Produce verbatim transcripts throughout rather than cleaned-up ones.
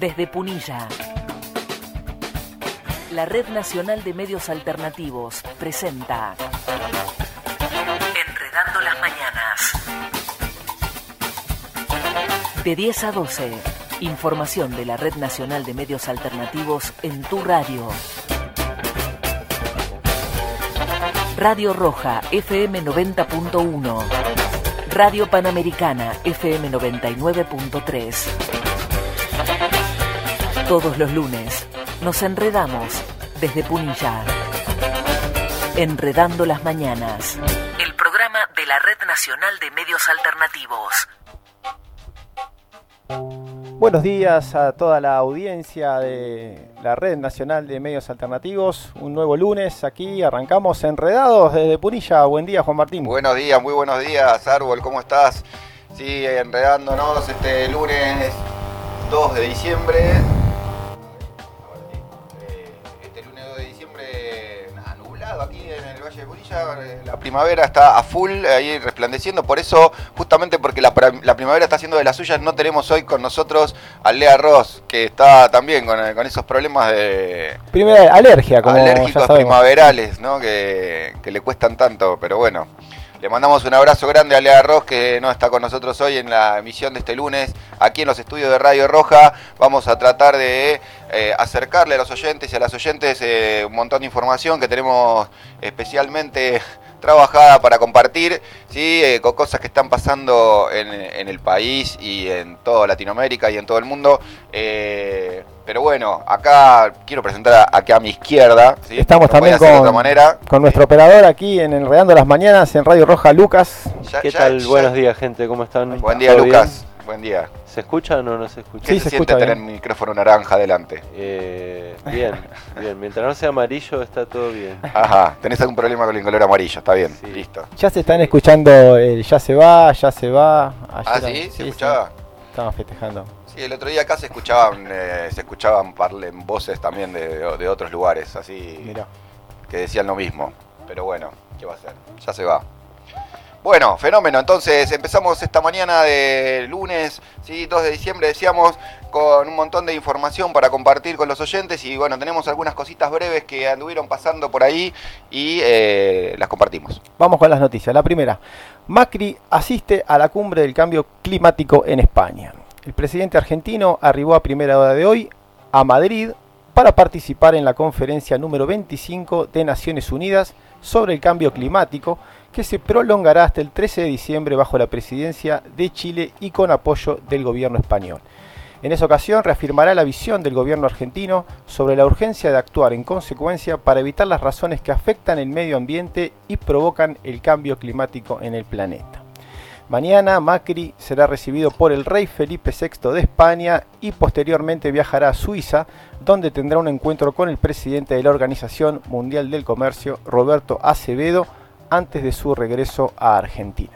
Desde Punilla, la Red Nacional de Medios Alternativos presenta Enredando las Mañanas. De diez a doce, información de la Red Nacional de Medios Alternativos en tu radio. Radio Roja, F M noventa punto uno. Radio Panamericana, F M noventa y nueve punto tres. Todos los lunes nos enredamos desde Punilla. Enredando las Mañanas, el programa de la Red Nacional de Medios Alternativos. Buenos días a toda la audiencia de la Red Nacional de Medios Alternativos. Un nuevo lunes aquí, arrancamos enredados desde Punilla. Buen día, Juan Martín. Buenos días, muy buenos días, Árbol, ¿cómo estás? Sí, enredándonos este lunes dos de diciembre. Este lunes dos de diciembre, nada, nublado aquí en el Valle de Punilla. La primavera está a full, ahí resplandeciendo. Por eso, justamente porque la, la primavera está haciendo de las suyas, no tenemos hoy con nosotros a Lea Ross, que está también con, con esos problemas de... Primera alergia, como alérgicos primaverales, ¿no? Que, que le cuestan tanto, pero bueno. Le mandamos un abrazo grande a Lea Ross, que no está con nosotros hoy en la emisión de este lunes, aquí en los estudios de Radio Roja. Vamos a tratar de eh, acercarle a los oyentes y a las oyentes eh, un montón de información que tenemos especialmente trabajada para compartir, ¿sí? Eh, con cosas que están pasando en, en el país y en toda Latinoamérica y en todo el mundo. Eh, pero bueno, acá quiero presentar aquí a mi izquierda, ¿sí? Estamos no también con, de otra manera. con nuestro operador aquí en Enredando las Mañanas en Radio Roja, Lucas. Ya, ¿Qué ya, tal? Ya. Buenos días, gente, ¿cómo están? Buen día, Lucas. Bien? Buen día. ¿Se escuchan o no se escuchan? ¿Qué sí, se, se se siente tener bien. un micrófono naranja adelante? Eh, bien, bien. Mientras no sea amarillo está todo bien. Ajá, ¿tenés algún problema con el color amarillo? Está bien, sí. Listo. Ya se están escuchando el Ya se va, ya se va. Ayer ah, ¿sí? ¿Se sí, escuchaba? Sí. Estaban festejando. Sí, el otro día acá se escuchaban, eh, se escuchaban parlen voces también de, de, de otros lugares, así. Mirá. Que decían lo mismo. Pero bueno, ¿qué va a hacer? Ya se va. Bueno, fenómeno, entonces empezamos esta mañana de lunes, ¿sí? dos de diciembre, decíamos, con un montón de información para compartir con los oyentes y bueno, tenemos algunas cositas breves que anduvieron pasando por ahí y eh, las compartimos. Vamos con las noticias. La primera, Macri asiste a la cumbre del cambio climático en España. El presidente argentino arribó a primera hora de hoy a Madrid para participar en la conferencia número veinticinco de Naciones Unidas sobre el cambio climático, que se prolongará hasta el trece de diciembre bajo la presidencia de Chile y con apoyo del gobierno español. En esa ocasión reafirmará la visión del gobierno argentino sobre la urgencia de actuar en consecuencia para evitar las razones que afectan el medio ambiente y provocan el cambio climático en el planeta. Mañana Macri será recibido por el rey Felipe sexto de España y posteriormente viajará a Suiza, donde tendrá un encuentro con el presidente de la Organización Mundial del Comercio, Roberto Acevedo, antes de su regreso a Argentina.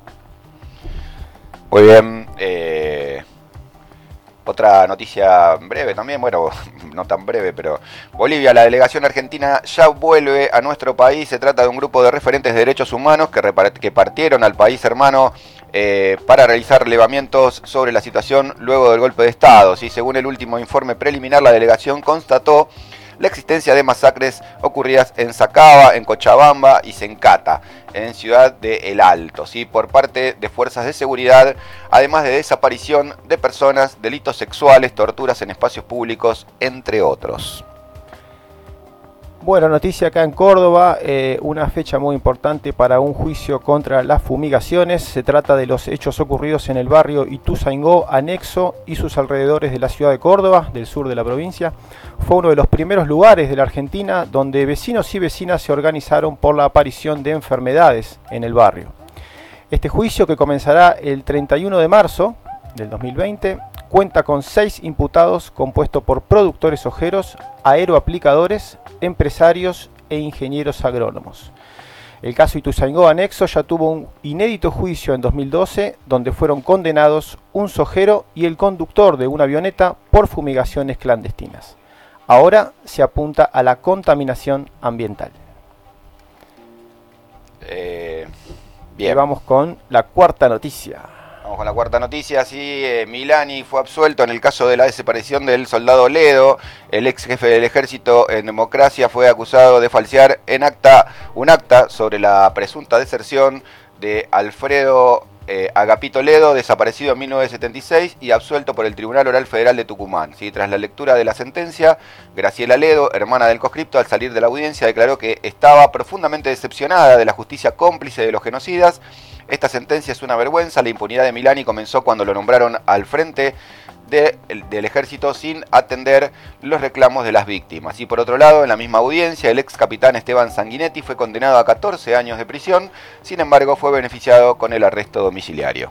Muy bien. Eh, otra noticia breve también, bueno, no tan breve, pero Bolivia, la delegación argentina ya vuelve a nuestro país. Se trata de un grupo de referentes de derechos humanos que, repart- que partieron al país hermano eh, para realizar relevamientos sobre la situación luego del golpe de Estado. ¿Sí? Según el último informe preliminar, la delegación constató la existencia de masacres ocurridas en Sacaba, en Cochabamba y Sencata, en Ciudad de El Alto, ¿sí? por parte de fuerzas de seguridad, además de desaparición de personas, delitos sexuales, torturas en espacios públicos, entre otros. Bueno, noticia acá en Córdoba, eh, una fecha muy importante para un juicio contra las fumigaciones. Se trata de los hechos ocurridos en el barrio Ituzaingó, anexo y sus alrededores de la ciudad de Córdoba, del sur de la provincia. Fue uno de los primeros lugares de la Argentina donde vecinos y vecinas se organizaron por la aparición de enfermedades en el barrio. Este juicio, que comenzará el treinta y uno de marzo del dos mil veinte, cuenta con seis imputados compuestos por productores ojeros, aeroaplicadores, empresarios e ingenieros agrónomos. El caso Ituzaingó anexo ya tuvo un inédito juicio en dos mil doce, donde fueron condenados un sojero y el conductor de una avioneta por fumigaciones clandestinas. Ahora se apunta a la contaminación ambiental. Eh, bien. Y vamos con la cuarta noticia. Vamos con la cuarta noticia. Sí, eh, Milani fue absuelto en el caso de la desaparición del soldado Ledo. El ex jefe del ejército en democracia fue acusado de falsear en acta un acta sobre la presunta deserción de Alfredo eh, Agapito Ledo, desaparecido en mil novecientos setenta y seis y absuelto por el Tribunal Oral Federal de Tucumán. ¿Sí? Tras la lectura de la sentencia, Graciela Ledo, hermana del conscripto, al salir de la audiencia declaró que estaba profundamente decepcionada de la justicia cómplice de los genocidas. Esta sentencia es una vergüenza. La impunidad de Milani comenzó cuando lo nombraron al frente de, del ejército sin atender los reclamos de las víctimas. Y por otro lado, en la misma audiencia, el ex capitán Esteban Sanguinetti fue condenado a catorce años de prisión. Sin embargo, fue beneficiado con el arresto domiciliario.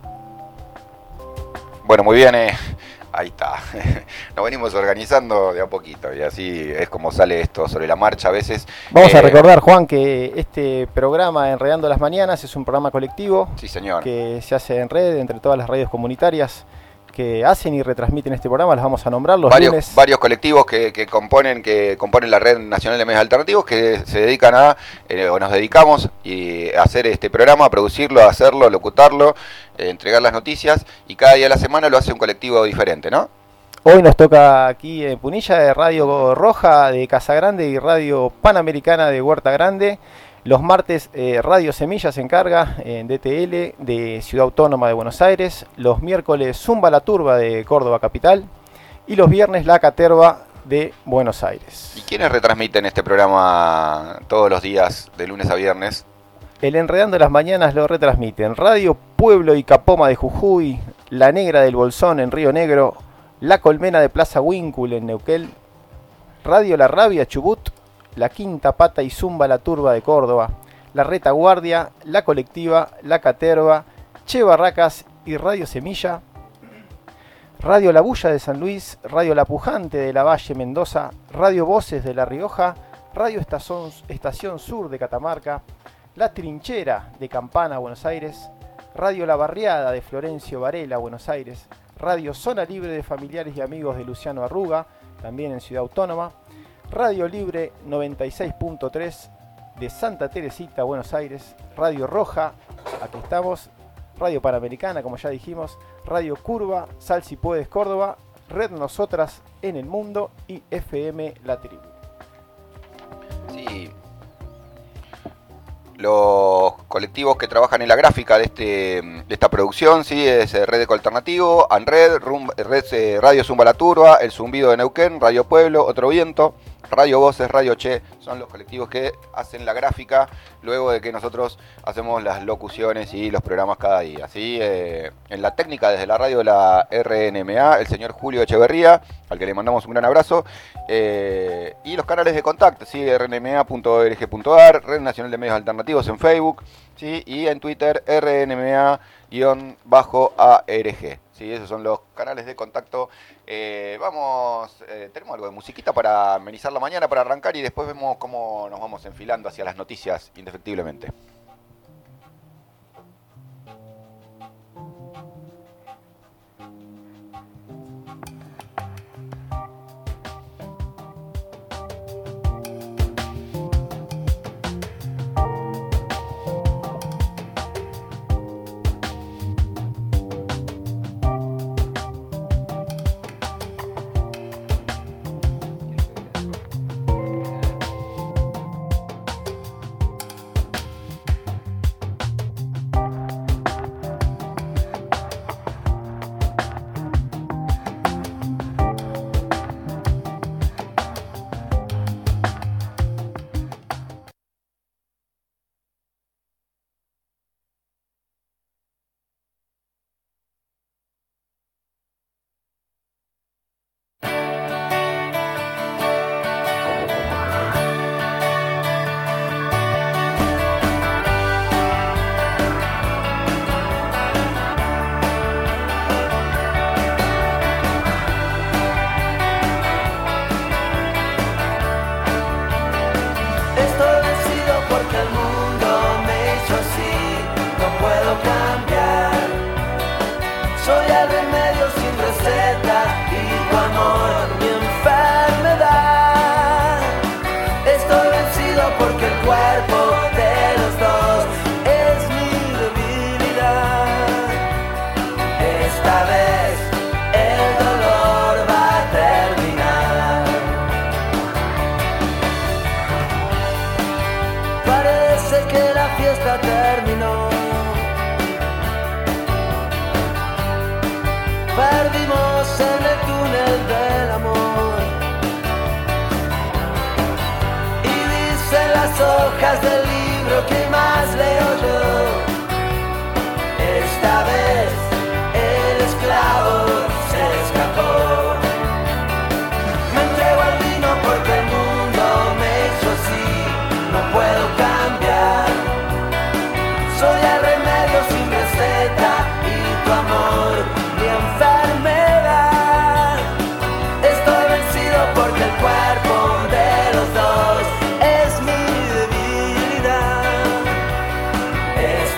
Bueno, muy bien, eh. Ahí está. Nos venimos organizando de a poquito y así es como sale esto sobre la marcha a veces. Vamos eh, a recordar, Juan, que este programa Enredando las Mañanas es un programa colectivo. Sí, señor. Que se hace en red entre todas las radios comunitarias que hacen y retransmiten este programa. Las vamos a nombrar los varios, lunes. Varios colectivos que, que componen que componen la Red Nacional de Medios Alternativos que se dedican a, eh, o nos dedicamos y a hacer este programa, a producirlo, a hacerlo, a locutarlo, eh, entregar las noticias, y cada día de la semana lo hace un colectivo diferente, ¿no? Hoy nos toca aquí en Punilla de Radio Roja de Casa Grande y Radio Panamericana de Huerta Grande. Los martes eh, Radio Semilla se encarga en D T L de Ciudad Autónoma de Buenos Aires. Los miércoles Zumba la Turba de Córdoba Capital. Y los viernes La Caterva de Buenos Aires. ¿Y quiénes retransmiten este programa todos los días de lunes a viernes? El Enredando las Mañanas lo retransmiten Radio Pueblo y Capoma de Jujuy, La Negra del Bolsón en Río Negro, La Colmena de Plaza Huíncul en Neuquén, Radio La Rabia Chubut, La Quinta Pata y Zumba la Turba de Córdoba, La Retaguardia, La Colectiva, La Caterva, Che Barracas y Radio Semilla, Radio La Bulla de San Luis, Radio La Pujante de La Valle Mendoza, Radio Voces de La Rioja, Radio Estación, Estación Sur de Catamarca, La Trinchera de Campana, Buenos Aires, Radio La Barriada de Florencio Varela, Buenos Aires, Radio Zona Libre de Familiares y Amigos de Luciano Arruga, también en Ciudad Autónoma, Radio Libre noventa y seis punto tres de Santa Teresita, Buenos Aires, Radio Roja, aquí estamos, Radio Panamericana, como ya dijimos, Radio Curva, Sal Si Puedes Córdoba, Red Nosotras en el Mundo y F M La Tribu. Sí. Los colectivos que trabajan en la gráfica de, este, de esta producción, sí, es Red Eco Alternativo, ANRED, Rum, Red, eh, Radio Zumba la Turba, El Zumbido de Neuquén, Radio Pueblo, Otro Viento, Radio Voces, Radio Che, son los colectivos que hacen la gráfica luego de que nosotros hacemos las locuciones y los programas cada día. ¿Sí? Eh, en la técnica desde la radio de la R N M A, el señor Julio Echeverría, al que le mandamos un gran abrazo, eh, y los canales de contacto, ¿sí? R N M A punto org punto A R, Red Nacional de Medios Alternativos en Facebook, ¿sí? Y en Twitter R N M A A R G. Sí, esos son los canales de contacto. Eh, vamos, eh, tenemos algo de musiquita para amenizar la mañana, para arrancar, y después vemos cómo nos vamos enfilando hacia las noticias, indefectiblemente. fiesta terminó. Perdimos en el túnel del amor. Y dicen las hojas del libro que más leo yo. Esta vez el esclavo se escapó. Me entrego al vino porque el mundo me hizo así. No puedo cambiar. Soy el remedio sin receta y tu amor mi enfermedad. Estoy vencido porque el cuerpo de los dos es mi debilidad. Es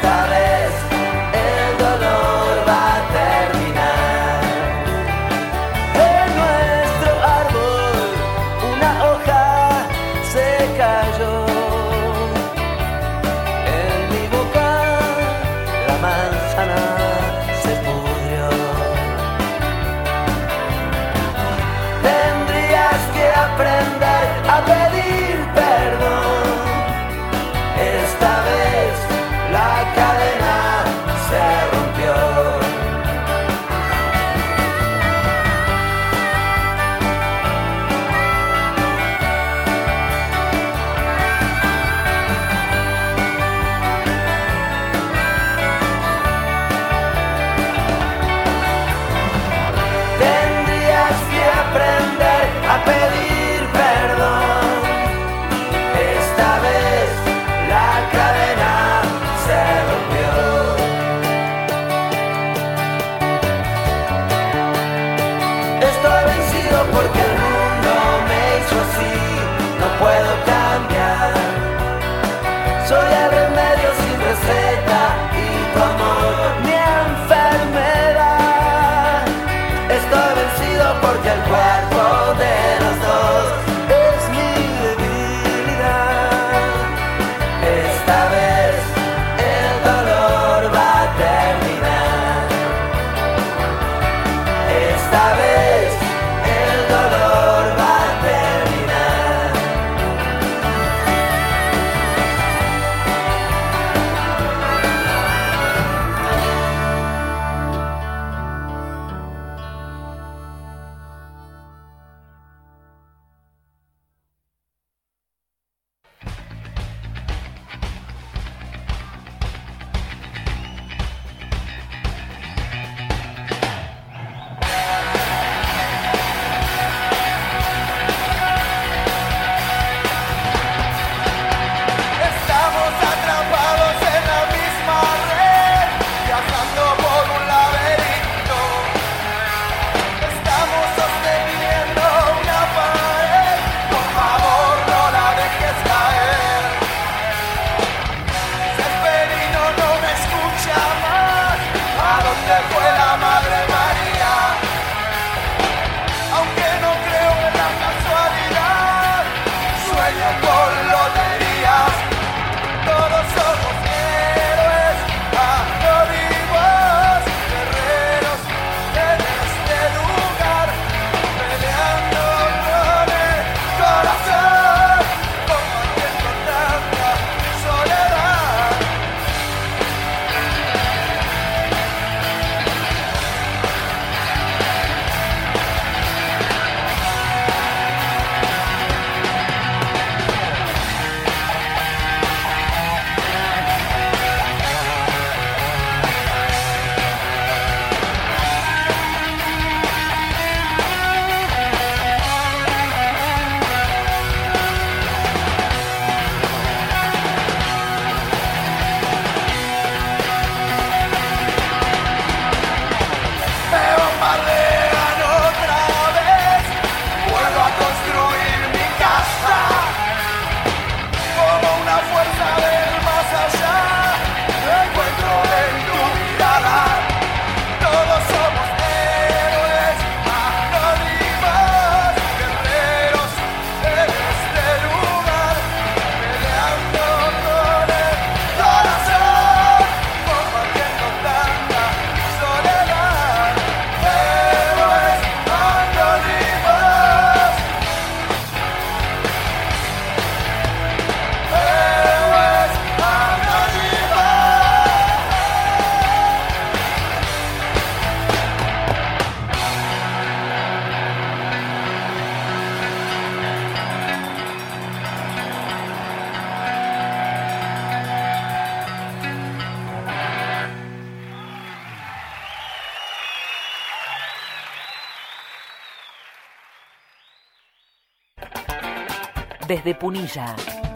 Desde Punilla.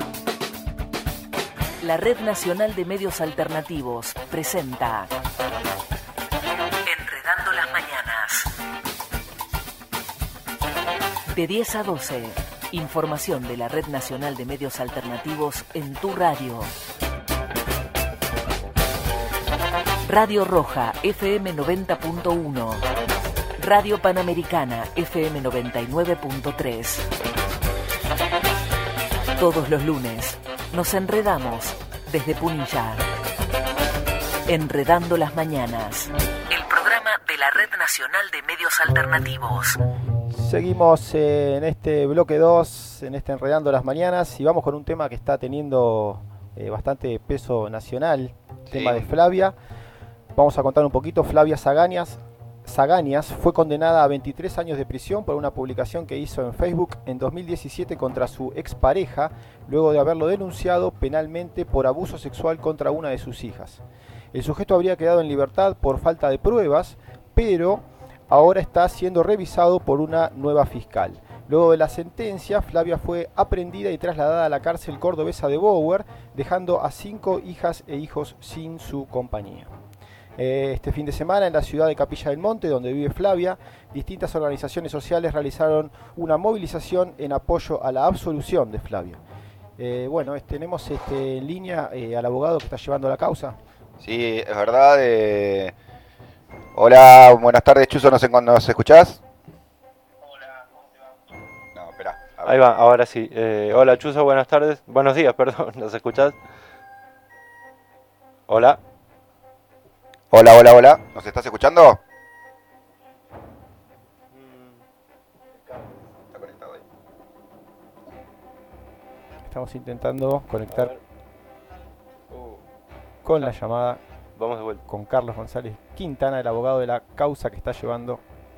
La Red Nacional de Medios Alternativos presenta Enredando las Mañanas. De diez a doce, información de la Red Nacional de Medios Alternativos en tu radio. Radio Roja, F M noventa punto uno. Radio Panamericana, F M noventa y nueve punto tres. Todos los lunes nos enredamos desde Punilla. Enredando las Mañanas. El programa de la Red Nacional de Medios Alternativos. Seguimos en este bloque dos, en este Enredando las Mañanas, y vamos con un tema que está teniendo eh, bastante peso nacional, Sí. tema de Flavia. Vamos a contar un poquito. Flavia Zagañas, Zagañas fue condenada a veintitrés años de prisión por una publicación que hizo en Facebook en dos mil diecisiete contra su expareja, luego de haberlo denunciado penalmente por abuso sexual contra una de sus hijas. El sujeto habría quedado en libertad por falta de pruebas, pero ahora está siendo revisado por una nueva fiscal. Luego de la sentencia, Flavia fue aprehendida y trasladada a la cárcel cordobesa de Bower, dejando a cinco hijas e hijos sin su compañía. Este fin de semana, en la ciudad de Capilla del Monte, donde vive Flavia, distintas organizaciones sociales realizaron una movilización en apoyo a la absolución de Flavia. Eh, bueno, tenemos este, en línea eh, al abogado que está llevando la causa. Sí, es verdad. Eh... Hola, buenas tardes, Chuzo, ¿nos, ¿nos escuchás? Hola, ¿cómo te va? No, espera. Ahí va, ahora sí. Eh, hola Chuzo, buenas tardes. Buenos días, perdón, ¿nos escuchás? Hola. Hola, hola, hola. ¿Nos estás escuchando? Está conectado ahí. Estamos intentando conectar Uh, con la llamada vamos de vuelta. con Carlos González Quintana, el abogado de la causa que está llevando.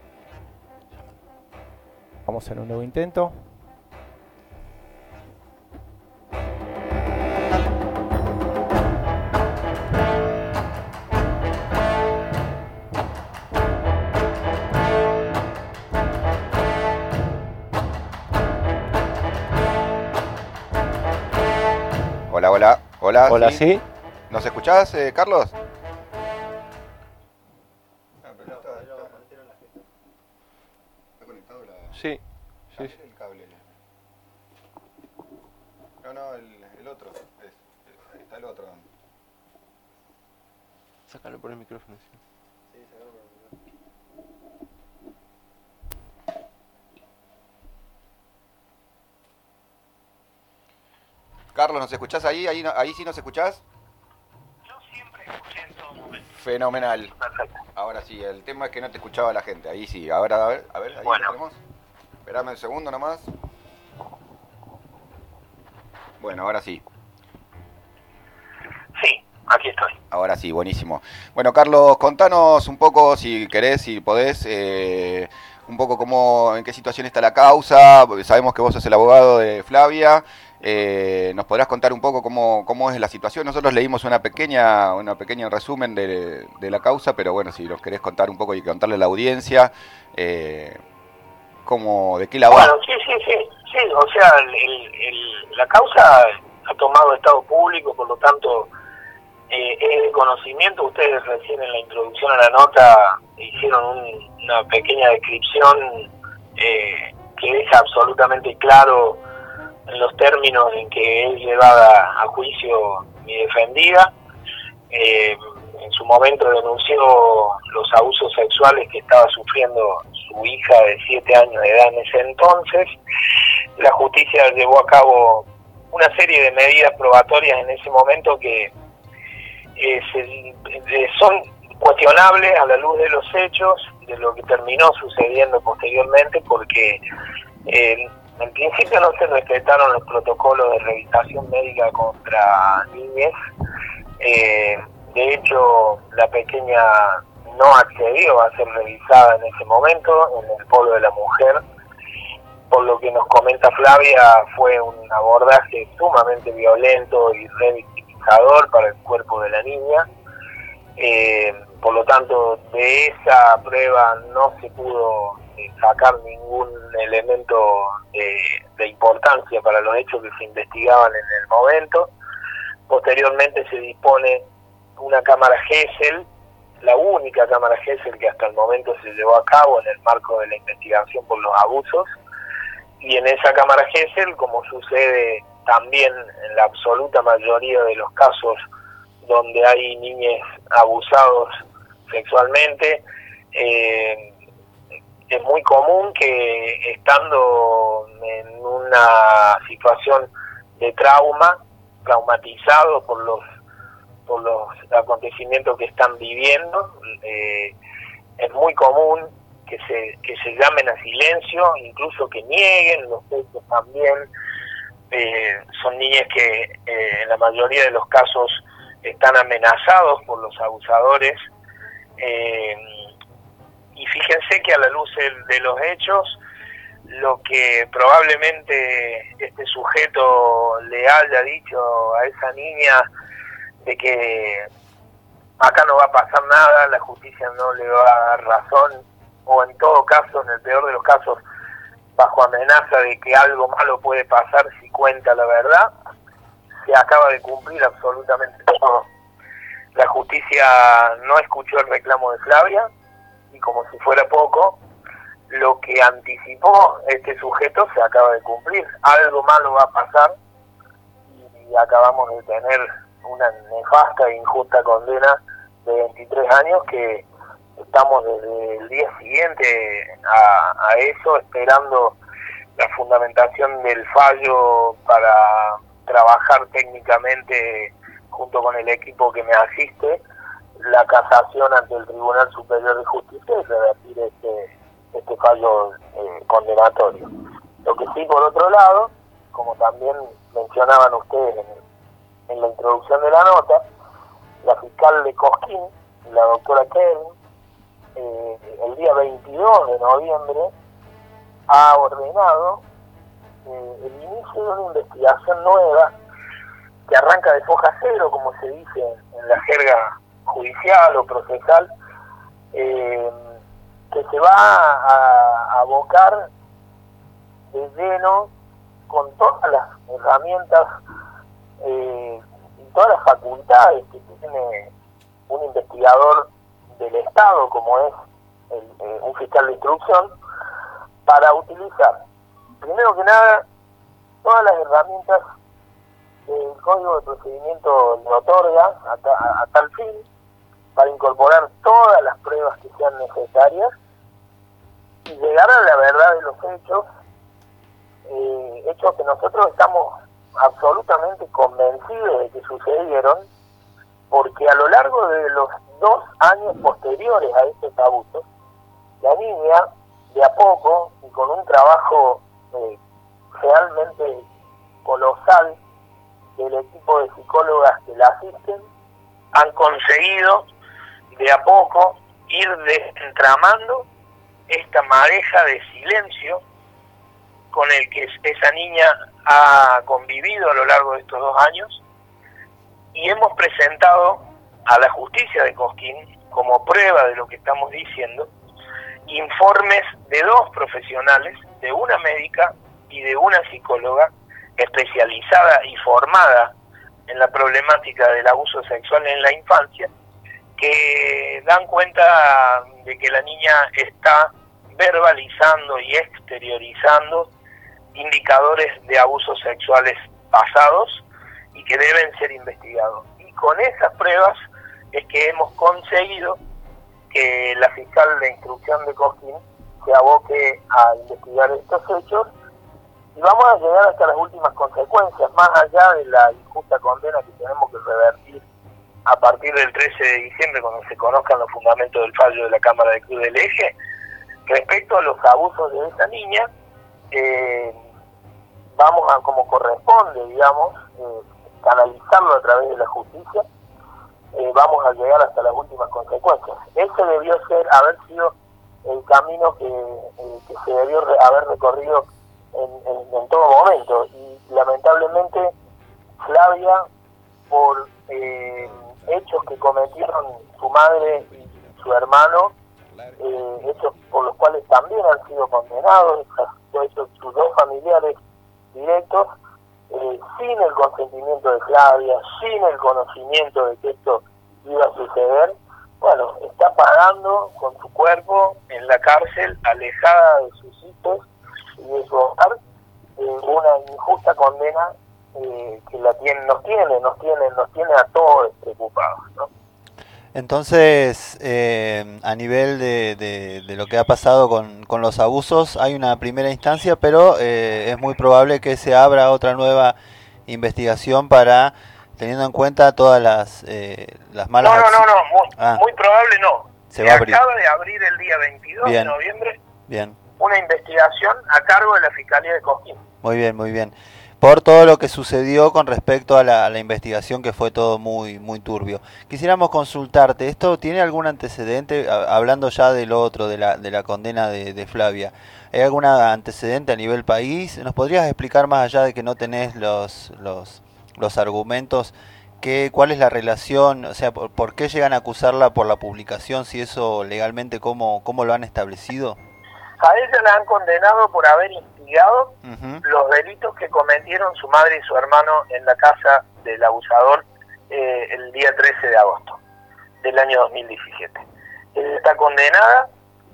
Vamos a hacer un nuevo intento. Hola, hola, hola. Hola, ¿sí? ¿Nos escuchás, eh, Carlos? ¿Está conectado la... Sí, sí, sí. el cable? No, no, el, el otro. Es, es- ahí está el otro. Sácalo por el micrófono. Sí. Carlos, ¿nos escuchás ahí? Ahí, no- ahí sí nos escuchás. Yo siempre escuché en todo momento. Fenomenal. Perfecto. Ahora sí, el tema es que no te escuchaba la gente. Ahí sí. Ahora, a ver, a ver, ahí Bueno. lo tenemos. Esperame un segundo nomás. Bueno, ahora sí. Sí, aquí estoy. Ahora sí, buenísimo. Bueno, Carlos, contanos un poco, si querés, si podés, eh, un poco cómo, en qué situación está la causa. Porque sabemos que vos sos el abogado de Flavia. Eh, ¿Nos podrás contar un poco cómo, cómo es la situación? Nosotros leímos una pequeña, una pequeña resumen de, de la causa, pero bueno, si nos querés contar un poco y contarle a la audiencia, eh, cómo, de qué la va. Bueno, sí, sí, sí. Sí, o sea, el, el- el- la causa ha tomado estado público, por lo tanto, eh, es de conocimiento. Ustedes recién en la introducción a la nota hicieron un- una pequeña descripción eh, que deja absolutamente claro en los términos en que es llevada a juicio mi defendida. Eh, en su momento denunció los abusos sexuales que estaba sufriendo su hija de siete años de edad en ese entonces. La justicia llevó a cabo una serie de medidas probatorias en ese momento que eh, se, eh, son cuestionables a la luz de los hechos, de lo que terminó sucediendo posteriormente, porque eh, en principio no se respetaron los protocolos de revisación médica contra niñas. Eh, de hecho, la pequeña no accedió a ser revisada en ese momento en el polo de la mujer. Por lo que nos comenta Flavia, fue un abordaje sumamente violento y revictimizador para el cuerpo de la niña. Eh, por lo tanto, de esa prueba no se pudo eh, sacar ningún elemento de, de importancia para los hechos que se investigaban en el momento. Posteriormente se dispone una cámara Gesell, la única cámara Gesell que hasta el momento se llevó a cabo en el marco de la investigación por los abusos, y en esa cámara Gesell, como sucede también en la absoluta mayoría de los casos donde hay niños abusados sexualmente, eh, es muy común que estando en una situación de trauma, traumatizado por los por los acontecimientos que están viviendo, eh, es muy común que se que se llamen a silencio, incluso que nieguen los hechos también. Eh, son niñas que eh, en la mayoría de los casos están amenazados por los abusadores, eh, y fíjense que a la luz de los hechos, lo que probablemente este sujeto le haya dicho a esa niña de que acá no va a pasar nada, la justicia no le va a dar razón, o en todo caso, en el peor de los casos, bajo amenaza de que algo malo puede pasar si cuenta la verdad, se acaba de cumplir absolutamente todo. La justicia no escuchó el reclamo de Flavia, y como si fuera poco, lo que anticipó este sujeto se acaba de cumplir. Algo malo va a pasar, y acabamos de tener una nefasta e injusta condena de veintitrés años que estamos desde el día siguiente a, a eso, esperando la fundamentación del fallo para trabajar técnicamente junto con el equipo que me asiste la casación ante el Tribunal Superior de Justicia y revertir este, este fallo eh, condenatorio. Lo que sí, por otro lado, como también mencionaban ustedes en, en la introducción de la nota, la fiscal de Cosquín, la doctora Kelly, eh, el día veintidós de noviembre ha ordenado eh, el inicio de una investigación nueva que arranca de foja cero, como se dice en la jerga judicial o procesal, eh, que se va a, a abocar de lleno con todas las herramientas eh, y todas las facultades que tiene un investigador del Estado, como es el, eh, un fiscal de instrucción, para utilizar, primero que nada, todas las herramientas que el Código de Procedimiento le otorga a, a, a tal fin, para incorporar todas las pruebas que sean necesarias y llegar a la verdad de los hechos, eh, hechos que nosotros estamos absolutamente convencidos de que sucedieron, porque a lo largo de los dos años posteriores a estos abusos, la niña, de a poco, y con un trabajo eh, realmente colosal del equipo de psicólogas que la asisten, han conseguido de a poco ir desentramando esta madeja de silencio con el que esa niña ha convivido a lo largo de estos dos años, y hemos presentado a la justicia de Cosquín, como prueba de lo que estamos diciendo, informes de dos profesionales, de una médica y de una psicóloga especializada y formada en la problemática del abuso sexual en la infancia, que dan cuenta de que la niña está verbalizando y exteriorizando indicadores de abusos sexuales pasados y que deben ser investigados. Y con esas pruebas es que hemos conseguido que la fiscal de instrucción de Cosquín se aboque a investigar estos hechos, y vamos a llegar hasta las últimas consecuencias, más allá de la injusta condena que tenemos que revertir a partir del trece de diciembre, cuando se conozcan los fundamentos del fallo de la Cámara de Cruz del Eje. Respecto a los abusos de esa niña, eh, vamos a, como corresponde, digamos, eh, canalizarlo a través de la justicia, eh, vamos a llegar hasta las últimas consecuencias. Ese debió ser, haber sido el camino que, eh, que se debió re, haber recorrido en, en, en todo momento, y lamentablemente Flavia, por eh, hechos que cometieron su madre y su hermano, eh, hechos por los cuales también han sido condenados, hechos sus dos familiares directos, eh, sin el consentimiento de Flavia, sin el conocimiento de que esto iba a suceder. Bueno, está pagando con su cuerpo en la cárcel, alejada de sus hijos y de su hogar, eh, una injusta condena eh, que la tiene, nos tiene, nos tiene, nos tiene a todos preocupados, ¿no? Entonces, eh, a nivel de, de, de lo que ha pasado con, con los abusos, hay una primera instancia, pero eh, es muy probable que se abra otra nueva investigación para, teniendo en cuenta todas las, eh, las malas No, no, acciones. no, no, muy, Ah. muy probable no. Se Se va a abrir. acaba de abrir el día veintidós Bien. de noviembre Bien, una investigación a cargo de la Fiscalía de Cosquín. muy bien, muy bien. Por todo lo que sucedió con respecto a la, a la investigación, que fue todo muy muy turbio. Quisiéramos consultarte, ¿esto tiene algún antecedente, a- hablando ya del otro, de la, de la condena de, de Flavia? ¿Hay algún antecedente a nivel país? ¿Nos podrías explicar, más allá de que no tenés los, los, los argumentos, que, cuál es la relación, o sea, por, por qué llegan a acusarla por la publicación, si eso legalmente, cómo, cómo lo han establecido? A ella la han condenado por haber instigado Ujú. los delitos que cometieron su madre y su hermano en la casa del abusador eh, el día trece de agosto del año dos mil diecisiete. Ella está condenada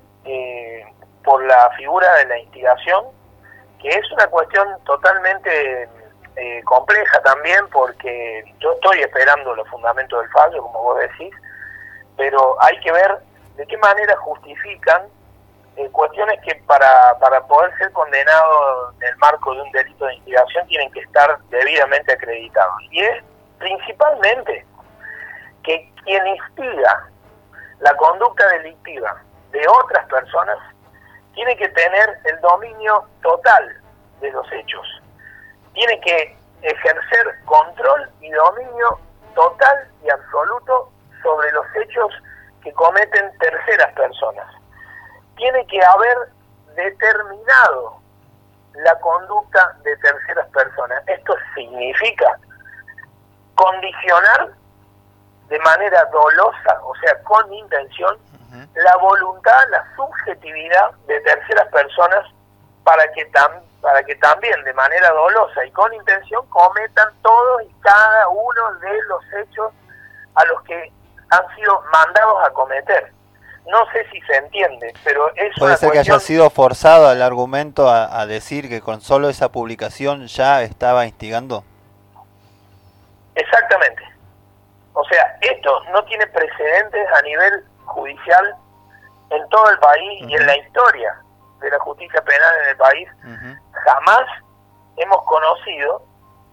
eh, por la figura de la instigación, que es una cuestión totalmente eh, compleja también, porque yo estoy esperando los fundamentos del fallo, como vos decís, pero hay que ver de qué manera justifican eh, cuestiones que para, para poder ser condenado en el marco de un delito de instigación tienen que estar debidamente acreditados. Y es principalmente que quien instiga la conducta delictiva de otras personas tiene que tener el dominio total de los hechos. Tiene que ejercer control y dominio total y absoluto sobre los hechos que cometen terceras personas. Tiene que haber determinado la conducta de terceras personas. Esto significa condicionar de manera dolosa, o sea, con intención, Ujú. la voluntad, la subjetividad de terceras personas para que, tam, para que también de manera dolosa y con intención cometan todos y cada uno de los hechos a los que han sido mandados a cometer. No sé si se entiende, pero es Puede una ser que cuestión... haya sido forzado el argumento a, a decir que con solo esa publicación ya estaba instigando. Exactamente. O sea, esto no tiene precedentes a nivel judicial en todo el país y en la historia de la justicia penal en el país. Ujú. Jamás hemos conocido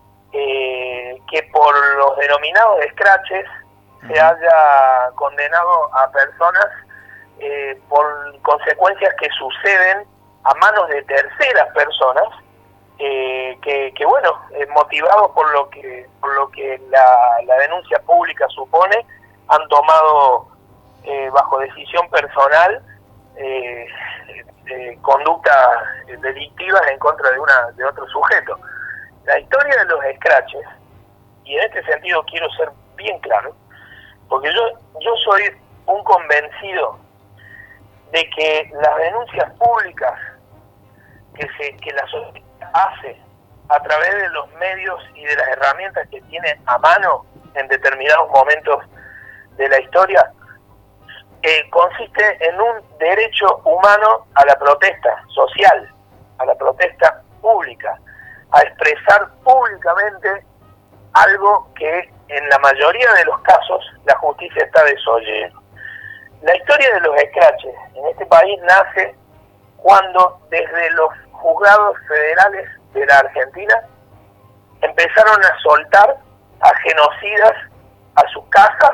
eh, que por los denominados escraches se Ujú. haya condenado a personas eh, por consecuencias que suceden a manos de terceras personas, eh, que, que bueno, eh, motivados por lo que por lo que la, la denuncia pública supone, han tomado eh, bajo decisión personal eh, eh, conductas delictivas en contra de una de otro sujeto. La historia de los escraches, y en este sentido quiero ser bien claro, porque yo yo soy un convencido de que las denuncias públicas que se que la sociedad hace a través de los medios y de las herramientas que tiene a mano en determinados momentos de la historia, eh, consiste en un derecho humano a la protesta social, a la protesta pública, a expresar públicamente algo que en la mayoría de los casos la justicia está desoyendo. La historia de los escraches en este país nace cuando desde los juzgados federales de la Argentina empezaron a soltar a genocidas a sus casas,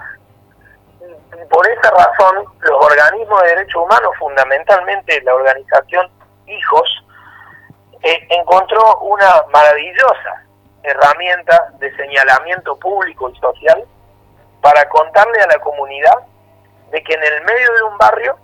y por esa razón los organismos de derechos humanos, fundamentalmente la organización Hijos, eh, encontró una maravillosa herramienta de señalamiento público y social para contarle a la comunidad de que en el medio de un barrio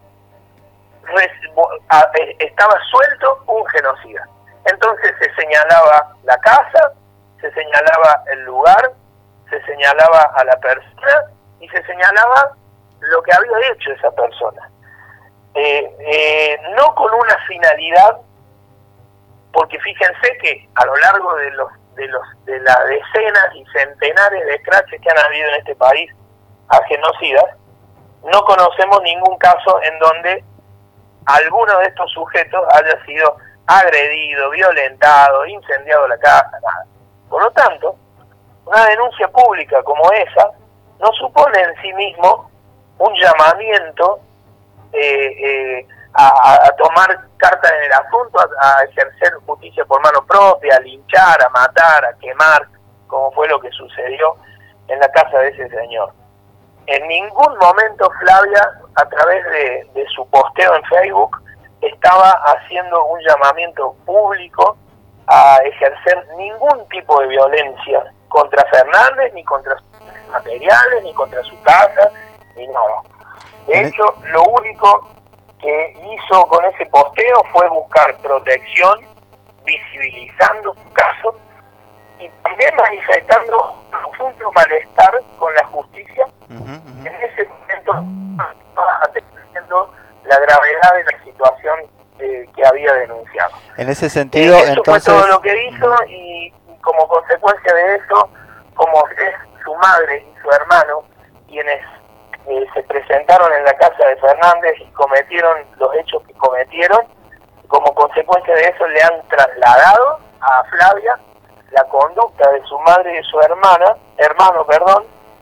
estaba suelto un genocida. Entonces se señalaba la casa, se señalaba el lugar, se señalaba a la persona y se señalaba lo que había hecho esa persona. Eh, eh, no con una finalidad porque fíjense que a lo largo de los de los de las decenas y centenares de scratches que han habido en este país a genocidas, no conocemos ningún caso en donde alguno de estos sujetos haya sido agredido, violentado, incendiado la casa, nada. Por lo tanto, una denuncia pública como esa no supone en sí mismo un llamamiento eh, eh, a, a tomar cartas en el asunto, a, a ejercer justicia por mano propia, a linchar, a matar, a quemar, como fue lo que sucedió en la casa de ese señor. En ningún momento Flavia, a través de, de su posteo en Facebook, estaba haciendo un llamamiento público a ejercer ningún tipo de violencia contra Fernández, ni contra sus materiales, ni contra su casa, ni nada. De hecho, lo único que hizo con ese posteo fue buscar protección, visibilizando su caso y también manifestando profundo malestar con la justicia. Uh-huh, uh-huh. En ese momento estaba atendiendo la gravedad de la situación eh, que había denunciado. En ese sentido, eh, eso entonces... fue todo lo que hizo y, y como consecuencia de eso, como es su madre y su hermano quienes eh, se presentaron en la casa de Fernández y cometieron los hechos que cometieron, como consecuencia de eso le han trasladado a Flavia la conducta de su madre y de su hermana, hermano, perdón,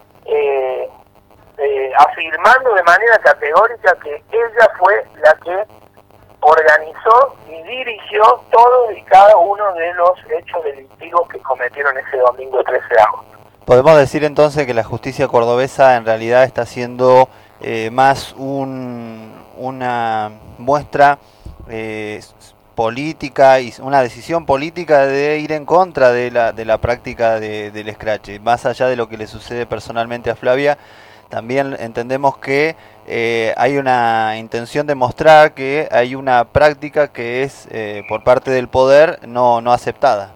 eh, eh, afirmando de manera categórica que ella fue la que organizó y dirigió todos y cada uno de los hechos delictivos que cometieron ese domingo trece de agosto. Podemos decir entonces que la justicia cordobesa en realidad está haciendo eh, más un, una muestra eh, política y una decisión política de ir en contra de la, de la práctica de, del scratch. Más allá de lo que le sucede personalmente a Flavia, también entendemos que eh, hay una intención de mostrar que hay una práctica que es eh, por parte del poder no, no aceptada.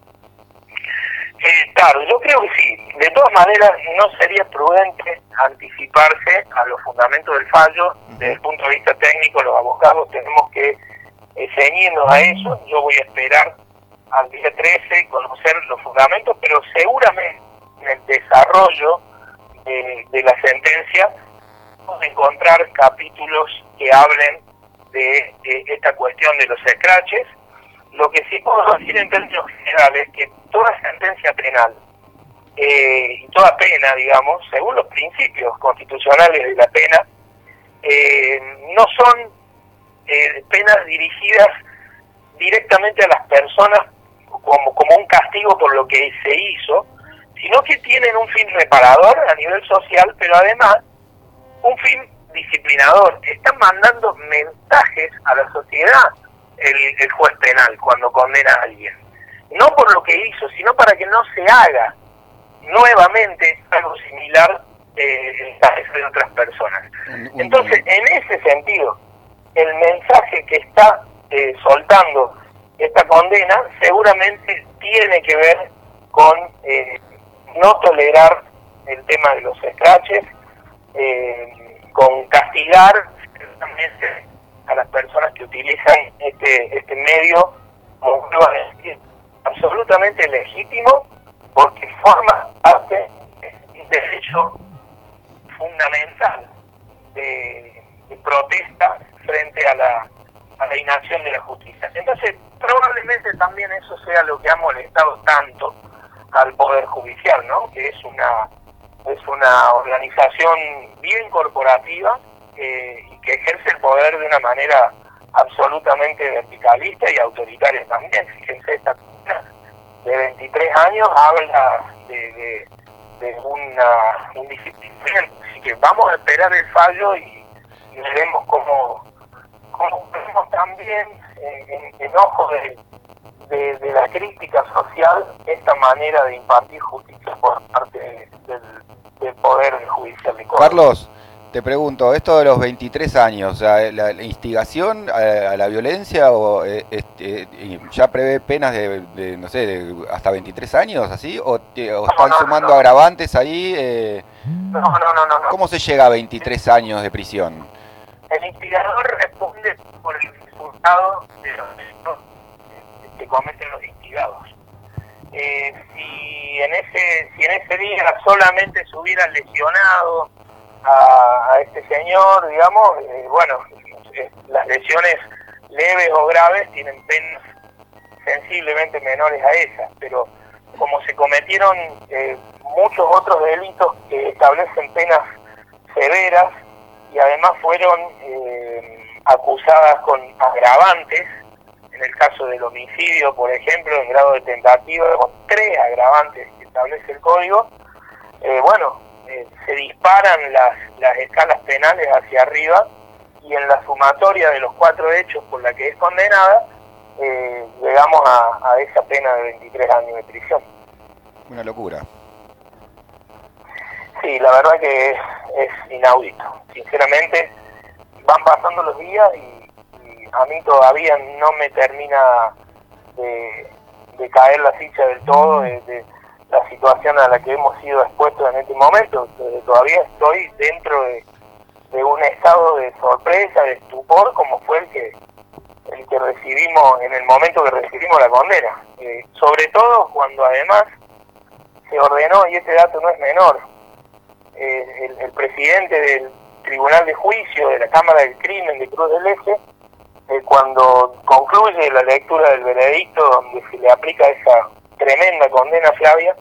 Eh, claro, yo creo que sí. De todas maneras, no sería prudente anticiparse a los fundamentos del fallo. Desde el punto de vista técnico, los abogados tenemos que eh, ceñirnos a eso. Yo voy a esperar al día trece conocer los fundamentos, pero seguramente en el desarrollo de, de la sentencia vamos a encontrar capítulos que hablen de, de esta cuestión de los scratches. Lo que sí puedo decir en términos generales es que toda sentencia penal eh, y toda pena, digamos, según los principios constitucionales de la pena, eh, no son eh, penas dirigidas directamente a las personas como, como un castigo por lo que se hizo, sino que tienen un fin reparador a nivel social, pero además un fin disciplinador. Están mandando mensajes a la sociedad el, el juez penal cuando condena a alguien. No por lo que hizo, sino para que no se haga nuevamente algo similar eh, en la cabeza de otras personas. Entonces, en ese sentido, el mensaje que está eh, soltando esta condena seguramente tiene que ver con eh, no tolerar el tema de los scratches, eh, con castigar a las personas que utilizan este este medio como prueba de absolutamente legítimo, porque forma parte de un derecho fundamental de, de protesta frente a la, a la inacción de la justicia. Entonces, probablemente también eso sea lo que ha molestado tanto al Poder Judicial, ¿no? Que es una es una organización bien corporativa eh, y que ejerce el poder de una manera absolutamente verticalista y autoritaria también. Fíjense, esta de veintitrés años habla de, de, de una, un disciplinamiento. Así que vamos a esperar el fallo y, y veremos cómo, cómo vemos también en, en ojo de, de, de la crítica social esta manera de impartir justicia por parte de, del, del Poder Judicial de Córdoba. Carlos, te pregunto, esto de los veintitrés años, o sea, la, la instigación a, a la violencia o eh, este, ya prevé penas de, de no sé, de hasta veintitrés años, así, o, te, o están no, no, sumando no. agravantes ahí. Eh, no, no, no, no, no. ¿Cómo se llega a veintitrés años de prisión? El instigador responde por el resultado de los hechos que cometen los instigados. Eh, si en ese si en ese día solamente se hubieran lesionado a, a este señor, digamos, eh, bueno, eh, las lesiones leves o graves tienen penas sensiblemente menores a esas, pero como se cometieron eh, muchos otros delitos que establecen penas severas y además fueron eh, acusadas con agravantes, en el caso del homicidio, por ejemplo, en grado de tentativa, con tres agravantes que establece el código, eh, bueno, eh, se disparan las, las escalas penales hacia arriba y en la sumatoria de los cuatro hechos por la que es condenada, eh, llegamos a, a esa pena de veintitrés años de prisión. Una locura. Sí, la verdad que es, es inaudito. Sinceramente, van pasando los días y, y a mí todavía no me termina de, de caer la ficha del todo de, de la situación a la que hemos sido expuestos en este momento. Todavía estoy dentro de, de un estado de sorpresa, de estupor, como fue el que el que recibimos en el momento que recibimos la condena. Eh, sobre todo cuando además se ordenó, y este dato no es menor, eh, el, el presidente del Tribunal de Juicio de la Cámara del Crimen de Cruz del Eje, eh, cuando concluye la lectura del veredicto donde se le aplica esa tremenda condena a Flavia,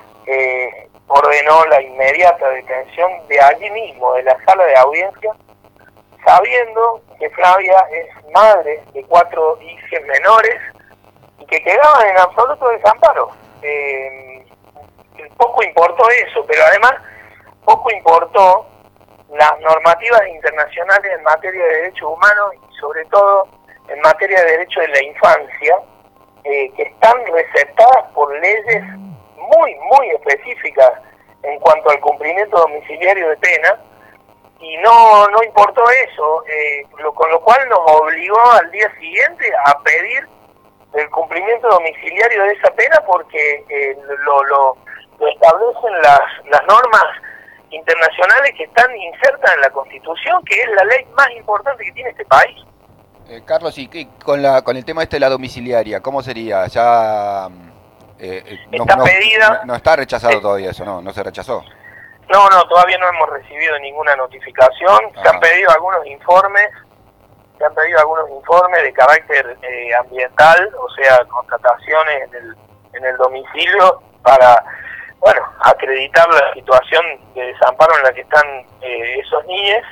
eh, ordenó la inmediata detención de allí mismo, de la sala de audiencia, sabiendo que Flavia es madre de cuatro hijos menores y que quedaban en absoluto desamparo. Eh, poco importó eso, pero además poco importó las normativas internacionales en materia de derechos humanos y sobre todo en materia de derechos de la infancia, eh, que están receptadas por leyes muy, muy específicas en cuanto al cumplimiento domiciliario de pena, y no no importó eso, eh, lo, con lo cual nos obligó al día siguiente a pedir el cumplimiento domiciliario de esa pena porque eh, lo, lo, lo establecen las, las normas internacionales que están insertas en la Constitución, que es la ley más importante que tiene este país. Eh, Carlos, y, y con la con el tema este de la domiciliaria, ¿cómo sería? Ya eh, eh, no, está no, pedida, no, no está rechazado eh, todavía eso, no, no se rechazó. No, no, todavía no hemos recibido ninguna notificación. Ajá. Se han pedido algunos informes, se han pedido algunos informes de carácter eh, ambiental, o sea, constataciones en el, en el domicilio para, bueno, acreditar la situación de desamparo en la que están eh, esos niños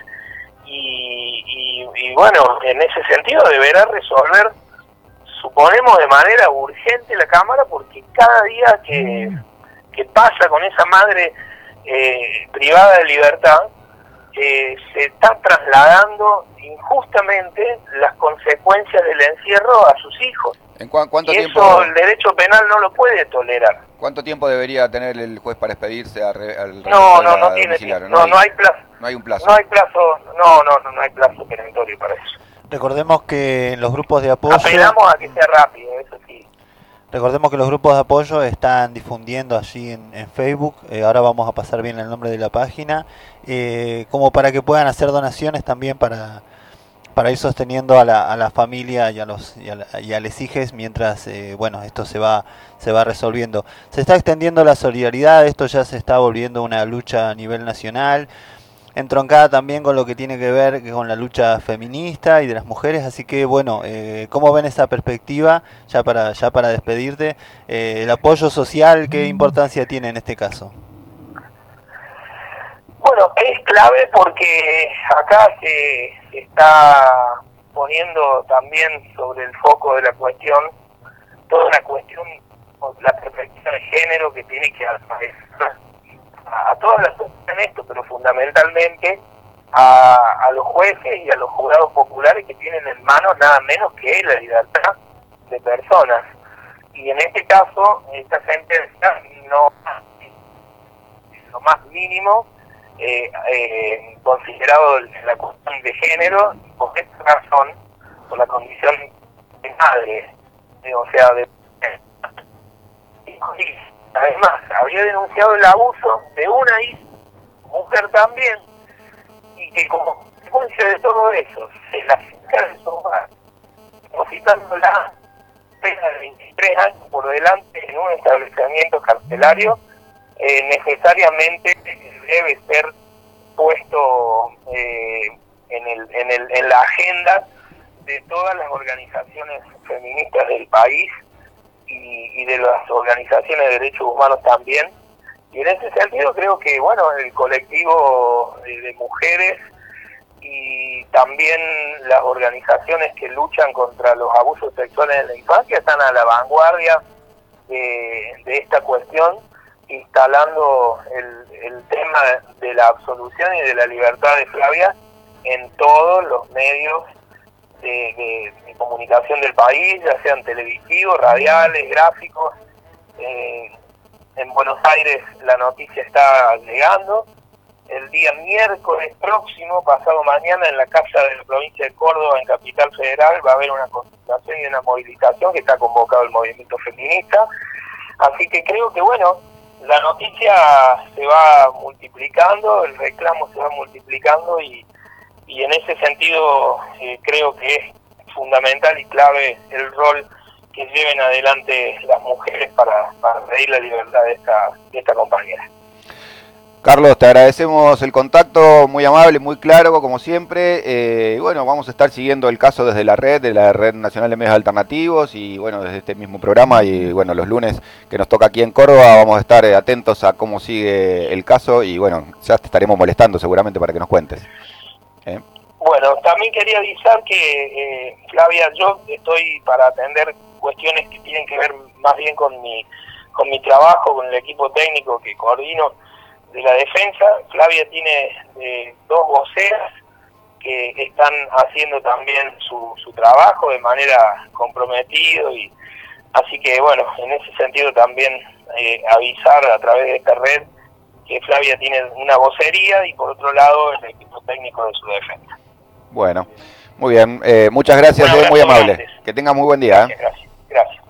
y, y, y, bueno, en ese sentido deberá resolver, suponemos, de manera urgente la Cámara, porque cada día que, que pasa con esa madre Eh, privada de libertad, eh, se están trasladando injustamente las consecuencias del encierro a sus hijos. ¿En cu cuánto y tiempo? Eso el derecho penal no lo puede tolerar. ¿Cuánto tiempo debería tener el juez para expedirse a re, al No, no, de la no tiene domiciliaria? tiempo. No, no hay plazo. No hay un plazo. No hay plazo. No, no, no, no hay plazo perentorio para eso. Recordemos que en los grupos de apoyo... Apelamos a que sea rápido, eso sí. Recordemos que los grupos de apoyo están difundiendo allí en, en Facebook, eh, ahora vamos a pasar bien el nombre de la página, eh, como para que puedan hacer donaciones también para, para ir sosteniendo a la, a la familia y a los y a, la, y a los hijos mientras eh, bueno, esto se va se va resolviendo. Se está extendiendo la solidaridad, esto ya se está volviendo una lucha a nivel nacional, entroncada también con lo que tiene que ver con la lucha feminista y de las mujeres, así que bueno, eh, ¿cómo ven esa perspectiva? Ya para ya para despedirte, eh, el apoyo social, ¿qué importancia tiene en este caso? Bueno, es clave porque acá se, se está poniendo también sobre el foco de la cuestión toda la cuestión, la perspectiva de género que tiene que atravesar a todas las personas en esto, pero fundamentalmente a, a los jueces y a los jurados populares que tienen en manos nada menos que la libertad de personas. Y en este caso, esta sentencia no es lo más mínimo eh, eh, considerado la cuestión de género, por esta razón, por la condición de madre, eh, o sea, de... Además, había denunciado el abuso de una hija, mujer también, y que como consecuencia de todo eso, se la saca de su hogar, depositándola pena de veintitrés años por delante en un establecimiento carcelario, eh, necesariamente debe ser puesto eh, en, el, en, el, en la agenda de todas las organizaciones feministas del país y, y de las organizaciones de derechos humanos también. Y en ese sentido creo que, bueno, el colectivo de, de mujeres y también las organizaciones que luchan contra los abusos sexuales en la infancia están a la vanguardia de, de esta cuestión, instalando el, el tema de la absolución y de la libertad de Flavia en todos los medios de, de, de comunicación del país, ya sean televisivos, radiales, gráficos. Eh, en Buenos Aires la noticia está llegando. El día miércoles próximo, pasado mañana, en la Casa de la Provincia de Córdoba, en Capital Federal, va a haber una concentración y una movilización que está convocado el movimiento feminista. Así que creo que, bueno, la noticia se va multiplicando, el reclamo se va multiplicando y, y en ese sentido eh, creo que es fundamental y clave el rol que lleven adelante las mujeres para, para pedir la libertad de esta, de esta compañera. Carlos, te agradecemos el contacto, muy amable, muy claro, como siempre. Eh, bueno, vamos a estar siguiendo el caso desde la red, de la Red Nacional de Medios Alternativos y bueno, desde este mismo programa y bueno, los lunes que nos toca aquí en Córdoba vamos a estar atentos a cómo sigue el caso y bueno, ya te estaremos molestando seguramente para que nos cuentes. ¿Eh? Bueno, también quería avisar que, eh, Flavia, yo estoy para atender cuestiones que tienen que ver más bien con mi, con mi trabajo, con el equipo técnico que coordino de la defensa. Flavia tiene eh, dos voceras que están haciendo también su, su trabajo de manera comprometida y así que bueno, en ese sentido también eh, avisar a través de esta red que Flavia tiene una vocería y por otro lado el equipo técnico de su defensa. Bueno, muy bien, eh, muchas gracias, es muy amable. Antes. Que tenga muy buen día. Gracias, gracias, gracias.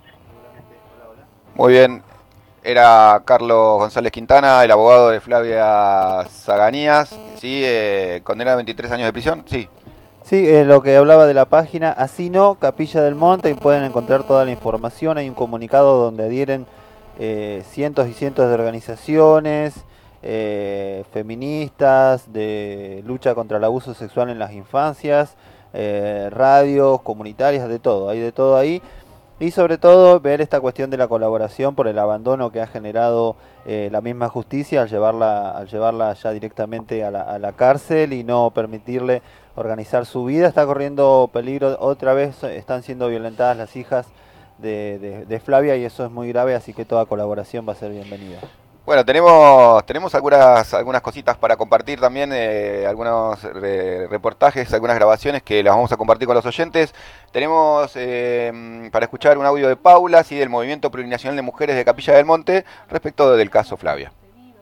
Muy bien. Era Carlos González Quintana, el abogado de Flavia Zaganías, ¿sí? Eh, condenado a veintitrés años de prisión, sí. Sí, eh, lo que hablaba de la página, así no, Capilla del Monte, y pueden encontrar toda la información. Hay un comunicado donde adhieren eh, cientos y cientos de organizaciones eh, feministas, de lucha contra el abuso sexual en las infancias, eh, radios, comunitarias, de todo, hay de todo ahí. Y sobre todo ver esta cuestión de la colaboración por el abandono que ha generado eh, la misma justicia al llevarla, al llevarla ya directamente a la, a la cárcel y no permitirle organizar su vida. Está corriendo peligro, otra vez están siendo violentadas las hijas de, de, de Flavia y eso es muy grave, así que toda colaboración va a ser bienvenida. Bueno, tenemos tenemos algunas algunas cositas para compartir también, eh, algunos re, reportajes, algunas grabaciones que las vamos a compartir con los oyentes. Tenemos eh, para escuchar un audio de Paula, sí, del Movimiento Plurinacional de Mujeres de Capilla del Monte, respecto del caso Flavia.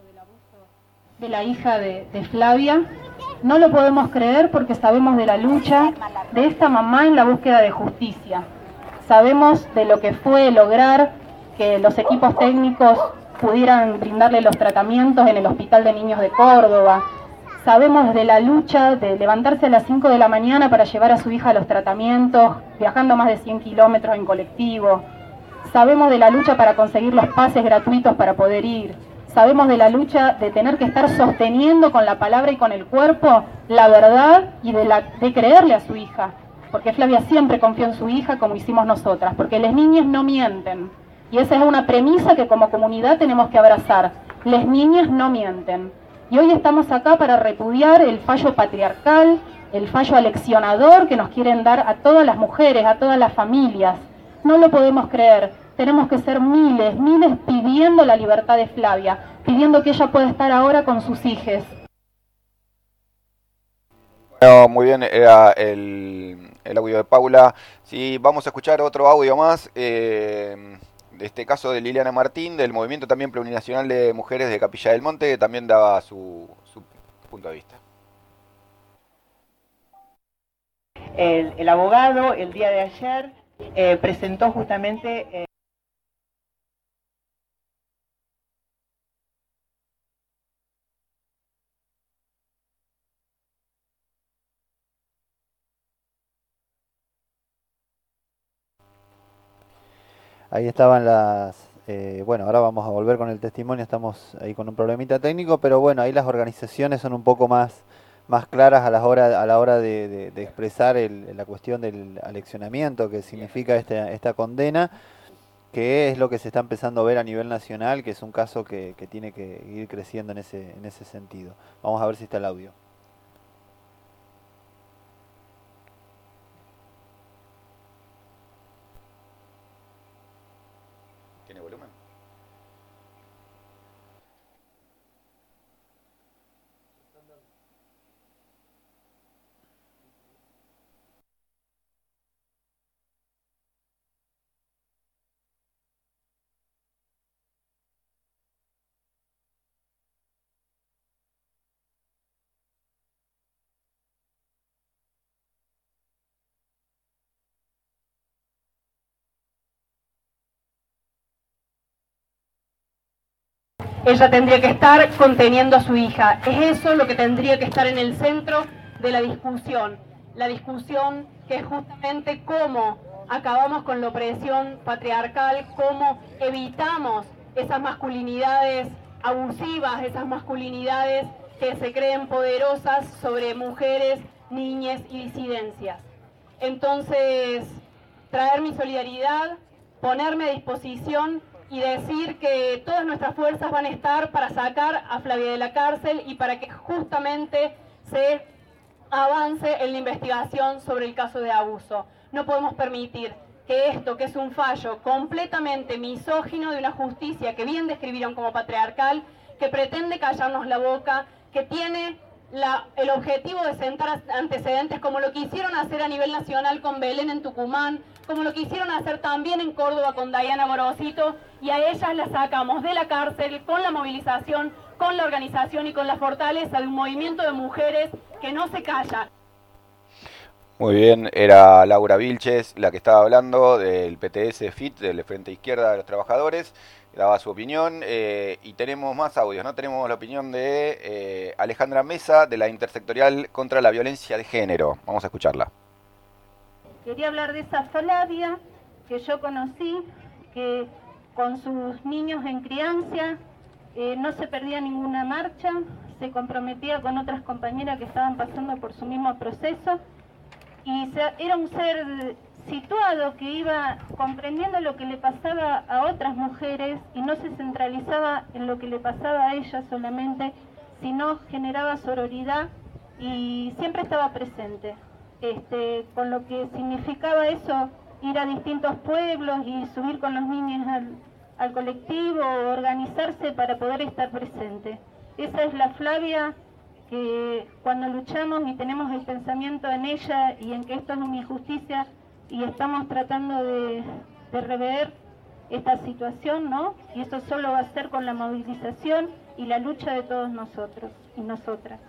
De la hija de, de Flavia, no lo podemos creer porque sabemos de la lucha de esta mamá en la búsqueda de justicia. Sabemos de lo que fue lograr que los equipos técnicos pudieran brindarle los tratamientos en el Hospital de Niños de Córdoba. Sabemos de la lucha de levantarse a las cinco de la mañana para llevar a su hija a los tratamientos, viajando más de cien kilómetros en colectivo. Sabemos de la lucha para conseguir los pases gratuitos para poder ir. Sabemos de la lucha de tener que estar sosteniendo con la palabra y con el cuerpo la verdad y de, la, de creerle a su hija. Porque Flavia siempre confió en su hija como hicimos nosotras, porque las niñas no mienten. Y esa es una premisa que como comunidad tenemos que abrazar. Las niñas no mienten. Y hoy estamos acá para repudiar el fallo patriarcal, el fallo aleccionador que nos quieren dar a todas las mujeres, a todas las familias. No lo podemos creer. Tenemos que ser miles, miles pidiendo la libertad de Flavia, pidiendo que ella pueda estar ahora con sus hijas. Bueno, muy bien, era el, el audio de Paula. Sí, vamos a escuchar otro audio más. Eh, de este caso de Liliana Martín, del Movimiento también Plurinacional de Mujeres de Capilla del Monte, que también daba su, su punto de vista. El, el abogado el día de ayer eh, presentó justamente... Eh, Ahí estaban las... Eh, bueno, ahora vamos a volver con el testimonio, estamos ahí con un problemita técnico, pero bueno, ahí las organizaciones son un poco más, más claras a la hora, a la hora de, de, de expresar el, la cuestión del aleccionamiento que significa este, esta condena, que es lo que se está empezando a ver a nivel nacional, que es un caso que, que tiene que ir creciendo en ese, en ese sentido. Vamos a ver si está el audio. ¿Tiene volumen? Ella tendría que estar conteniendo a su hija. Es eso lo que tendría que estar en el centro de la discusión. La discusión que es justamente cómo acabamos con la opresión patriarcal, cómo evitamos esas masculinidades abusivas, esas masculinidades que se creen poderosas sobre mujeres, niñas y disidencias. Entonces, traer mi solidaridad, ponerme a disposición y decir que todas nuestras fuerzas van a estar para sacar a Flavia de la cárcel y para que justamente se avance en la investigación sobre el caso de abuso. No podemos permitir que esto, que es un fallo completamente misógino de una justicia que bien describieron como patriarcal, que pretende callarnos la boca, que tiene la, el objetivo de sentar antecedentes como lo quisieron hacer a nivel nacional con Belén en Tucumán, como lo quisieron hacer también en Córdoba con Dayana Morosito, y a ellas las sacamos de la cárcel con la movilización, con la organización y con la fortaleza de un movimiento de mujeres que no se calla. Muy bien, era Laura Vilches la que estaba hablando del P T S F I T, del Frente Izquierda de los Trabajadores, daba su opinión, eh, y tenemos más audios, ¿no? Tenemos la opinión de eh, Alejandra Mesa, de la Intersectorial contra la Violencia de Género. Vamos a escucharla. Quería hablar de esa Flavia que yo conocí, que con sus niños en crianza eh, no se perdía ninguna marcha, se comprometía con otras compañeras que estaban pasando por su mismo proceso, y se, era un ser situado que iba comprendiendo lo que le pasaba a otras mujeres y no se centralizaba en lo que le pasaba a ella solamente, sino generaba sororidad y siempre estaba presente. Este, con lo que significaba eso, ir a distintos pueblos y subir con los niños al, al colectivo, organizarse para poder estar presente. Esa es la Flavia que cuando luchamos y tenemos el pensamiento en ella y en que esto es una injusticia y estamos tratando de, de rever esta situación, ¿no? Y eso solo va a ser con la movilización y la lucha de todos nosotros y nosotras.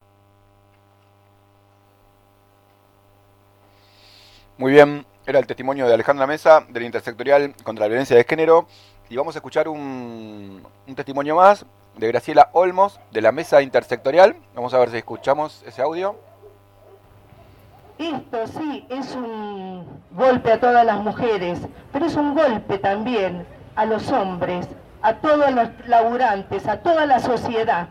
Muy bien, era el testimonio de Alejandra Mesa, del Intersectorial contra la Violencia de Género, y vamos a escuchar un, un testimonio más de Graciela Olmos, de la Mesa Intersectorial. Vamos a ver si escuchamos ese audio. Esto sí es un golpe a todas las mujeres, pero es un golpe también a los hombres, a todos los laburantes, a toda la sociedad.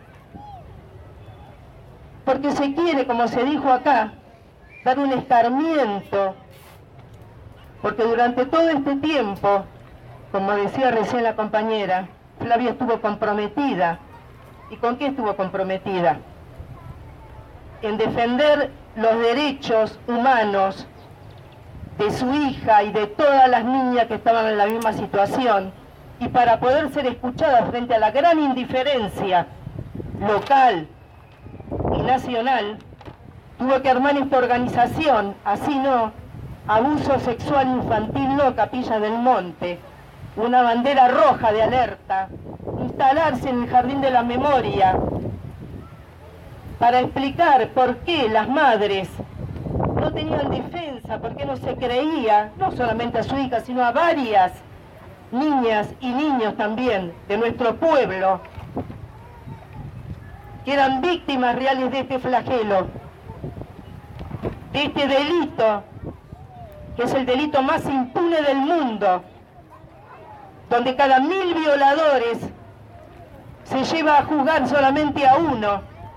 Porque se quiere, como se dijo acá, dar un escarmiento, porque durante todo este tiempo, como decía recién la compañera, Flavia estuvo comprometida. ¿Y con qué estuvo comprometida? En defender los derechos humanos de su hija y de todas las niñas que estaban en la misma situación, y para poder ser escuchada frente a la gran indiferencia local y nacional, tuvo que armar esta organización, así no, abuso sexual infantil no, Capilla del Monte, una bandera roja de alerta, instalarse en el Jardín de la Memoria, para explicar por qué las madres no tenían defensa, por qué no se creía, no solamente a su hija, sino a varias niñas y niños también de nuestro pueblo, que eran víctimas reales de este flagelo, de este delito, que es el delito más impune del mundo, donde cada mil violadores se lleva a juzgar solamente a uno,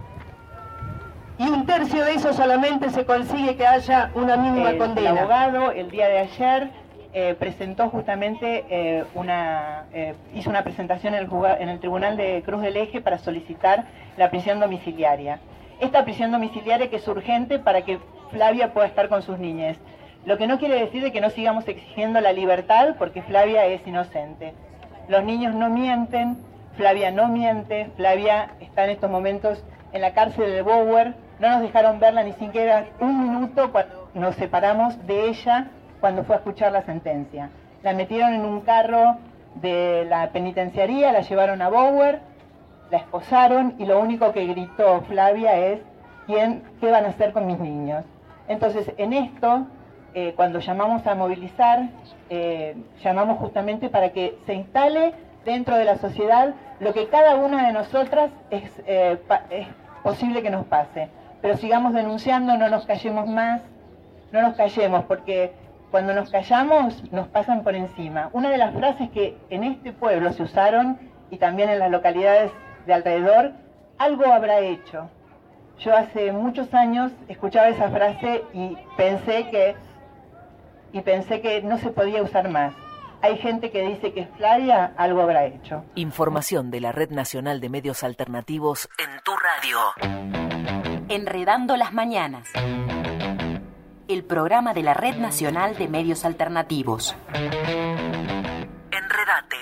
y un tercio de eso solamente se consigue que haya una mínima el, condena. El abogado el día de ayer eh, presentó justamente eh, una, eh, hizo una presentación en el, en el Tribunal de Cruz del Eje para solicitar la prisión domiciliaria. Esta prisión domiciliaria que es urgente para que Flavia pueda estar con sus niñas. Lo que no quiere decir de que no sigamos exigiendo la libertad, porque Flavia es inocente. Los niños no mienten, Flavia no miente, Flavia está en estos momentos en la cárcel de Bower. No nos dejaron verla ni siquiera un minuto cuando nos separamos de ella cuando fue a escuchar la sentencia. La metieron en un carro de la penitenciaría, la llevaron a Bower, la esposaron y lo único que gritó Flavia es ¿quién, ¿qué van a hacer con mis niños? Entonces, en esto, eh, cuando llamamos a movilizar, eh, llamamos justamente para que se instale dentro de la sociedad lo que cada una de nosotras es, eh, pa, es posible que nos pase. Pero sigamos denunciando, no nos callemos más, no nos callemos, porque cuando nos callamos nos pasan por encima. Una de las frases que en este pueblo se usaron y también en las localidades de alrededor, algo habrá hecho. Yo hace muchos años escuchaba esa frase y pensé que, y pensé que no se podía usar más. Hay gente que dice que Flavia algo habrá hecho. Información de la Red Nacional de Medios Alternativos en tu radio. Enredando las Mañanas. El programa de la Red Nacional de Medios Alternativos. Enredate.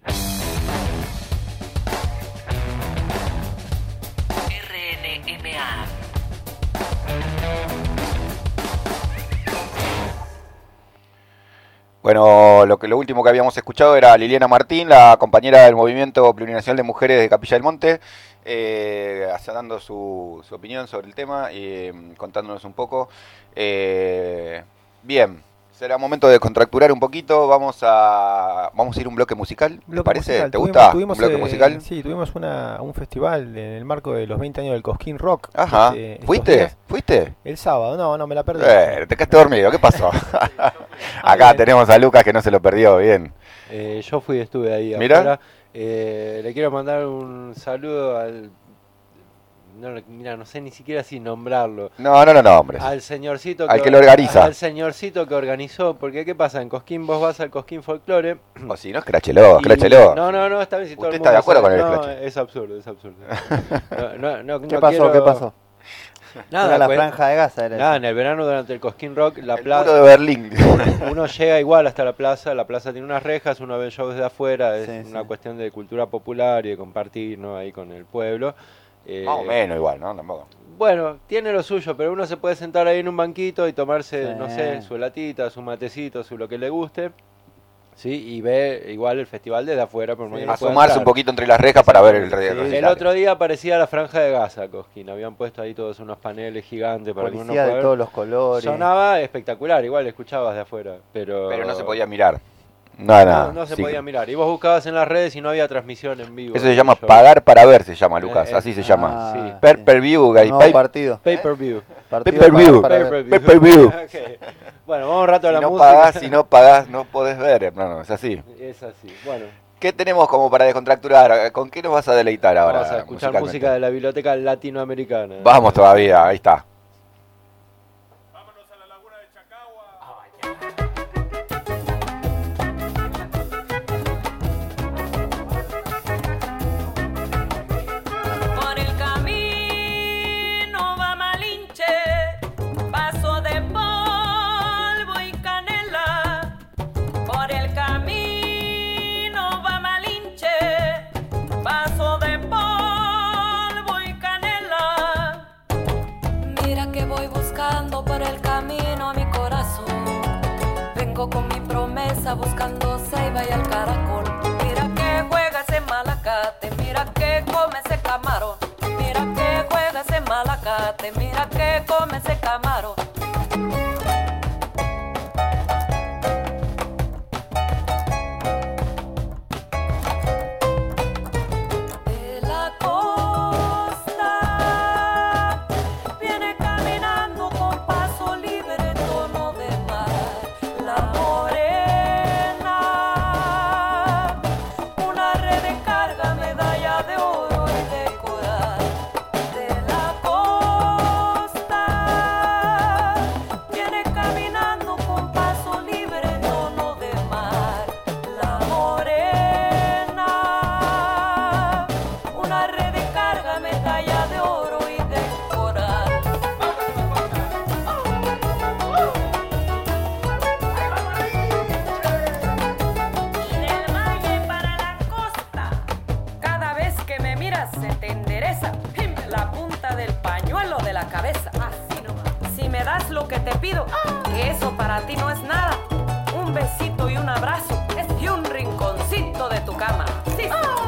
R N M A. Bueno, lo que lo último que habíamos escuchado era Liliana Martín, la compañera del Movimiento Plurinacional de Mujeres de Capilla del Monte, eh, dando su, su opinión sobre el tema y eh, contándonos un poco. Eh, bien, será momento de contracturar un poquito. Vamos a vamos a ir a un bloque musical. ¿Te parece? Musical. ¿Te tuvimos, gusta tuvimos, un bloque eh, musical? Sí, tuvimos una, un festival en el marco de los veinte años del Cosquín Rock. Ajá. Este, ¿Fuiste? días. ¿Fuiste? El sábado, no, no, me la perdí. Eh, te quedaste dormido, ¿qué pasó? Acá tenemos a Lucas que no se lo perdió, bien. Eh, yo fui, estuve ahí ¿Mirá? afuera. Eh, le quiero mandar un saludo al... No, mira, no sé ni siquiera si nombrarlo. No, no, no, no, hombre. Al señorcito al que, que lo organiza. Al señorcito que organizó, porque ¿qué pasa? En Cosquín vos vas al Cosquín Folklore. O si no, escrachelo, escrachelo. No, no, no, está bien si todo el ¿Usted mundo está de acuerdo sabe. con el No, escrache? es absurdo, es absurdo. No, no, no, ¿Qué no pasó? quiero... ¿Qué pasó? Nada, era la pues, franja de Gaza. Era nada, eso. en el verano durante el Cosquín Rock, la El plaza... muro de Berlín. Uno llega igual hasta la plaza, la plaza tiene unas rejas, uno ve shows de afuera, es Sí, una sí. cuestión de cultura popular y de compartir, ¿no? Ahí con el pueblo. Eh, Más o menos igual, ¿no? Tampoco. Bueno, tiene lo suyo, pero uno se puede sentar ahí en un banquito y tomarse, Sí. no sé, su latita, su matecito, su lo que le guste, ¿sí? Y ve igual el festival desde afuera. Por Sí. no Asomarse un poquito entre las rejas para ver el rey. Sí, el otro día aparecía la franja de Gaza, Cosquín. Habían puesto ahí todos unos paneles gigantes para que uno Policía pueda de ver. todos los colores. Sonaba espectacular, igual escuchabas de afuera, pero... Pero no se podía mirar. No, nada. No, no se Sí. podía mirar. Y vos buscabas en las redes y no había transmisión en vivo. Eso se llama Yo- pagar para ver, se llama, Lucas. Eh, Así se ah, llama. sí. Per per view, guy. Nuevo Pay- partido. Pay-per-view. Partido Pay-per-view. para- para ver. Pay per view. Ok. Bueno, vamos un rato a Si la no música. pagás, si no pagás, no podés ver. No, no, es así. Es así. Bueno, ¿Qué tenemos como para descontracturar? ¿Con qué nos vas a deleitar ahora? vamos a escuchar musicalmente? música de la biblioteca latinoamericana. Vamos todavía, ahí está. Por el camino va Malinche, paso de polvo y canela. Por el camino va Malinche, paso de polvo y canela. Mira que voy buscando por el camino a mi corazón. Vengo con mi promesa buscando ceiba y el caracol. Mira que juega ese malacate, mira que come ese camarón. Mira que juega ese malacate, mira que come ese camarón. De la costa viene caminando con paso libre, tono de mar. La morena día se te endereza la punta del pañuelo de la cabeza. Así nomás. Si me das lo que te pido, que eso para ti no es nada, un besito y un abrazo y un rinconcito de tu cama. Sí.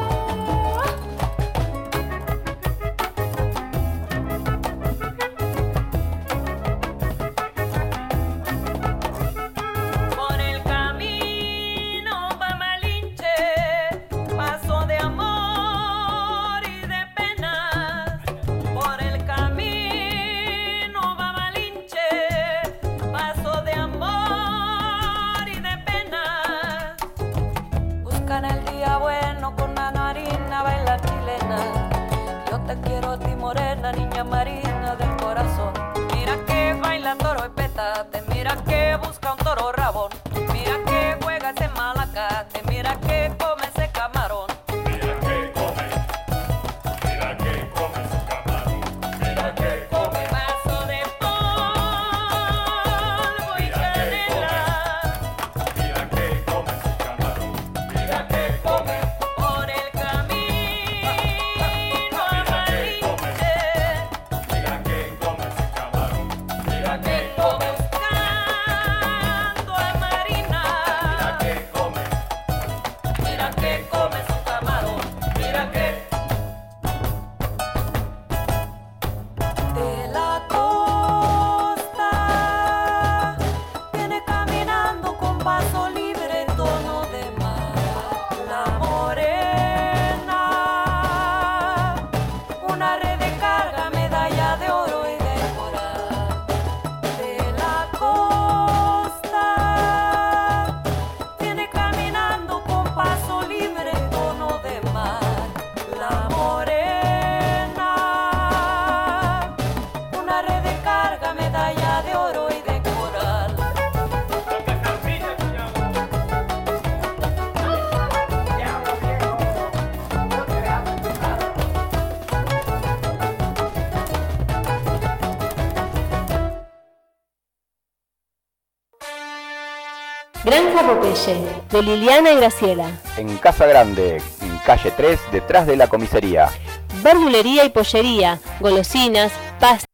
Niña marina del corazón, mira que baila toro y pétate, mira que busca un toro rabón, mira que juega ese malacate, mira que come ese camarón. Mira que come, mira que come ese camarón, mira que come. Vaso de polvo y canela. Mira que come ese camarón, mira que come. Por el camino a Malinche. Granja Popeye, de Liliana y Graciela. En Casa Grande, en calle tres, detrás de la comisaría. Verdulería y pollería, golosinas, pastas.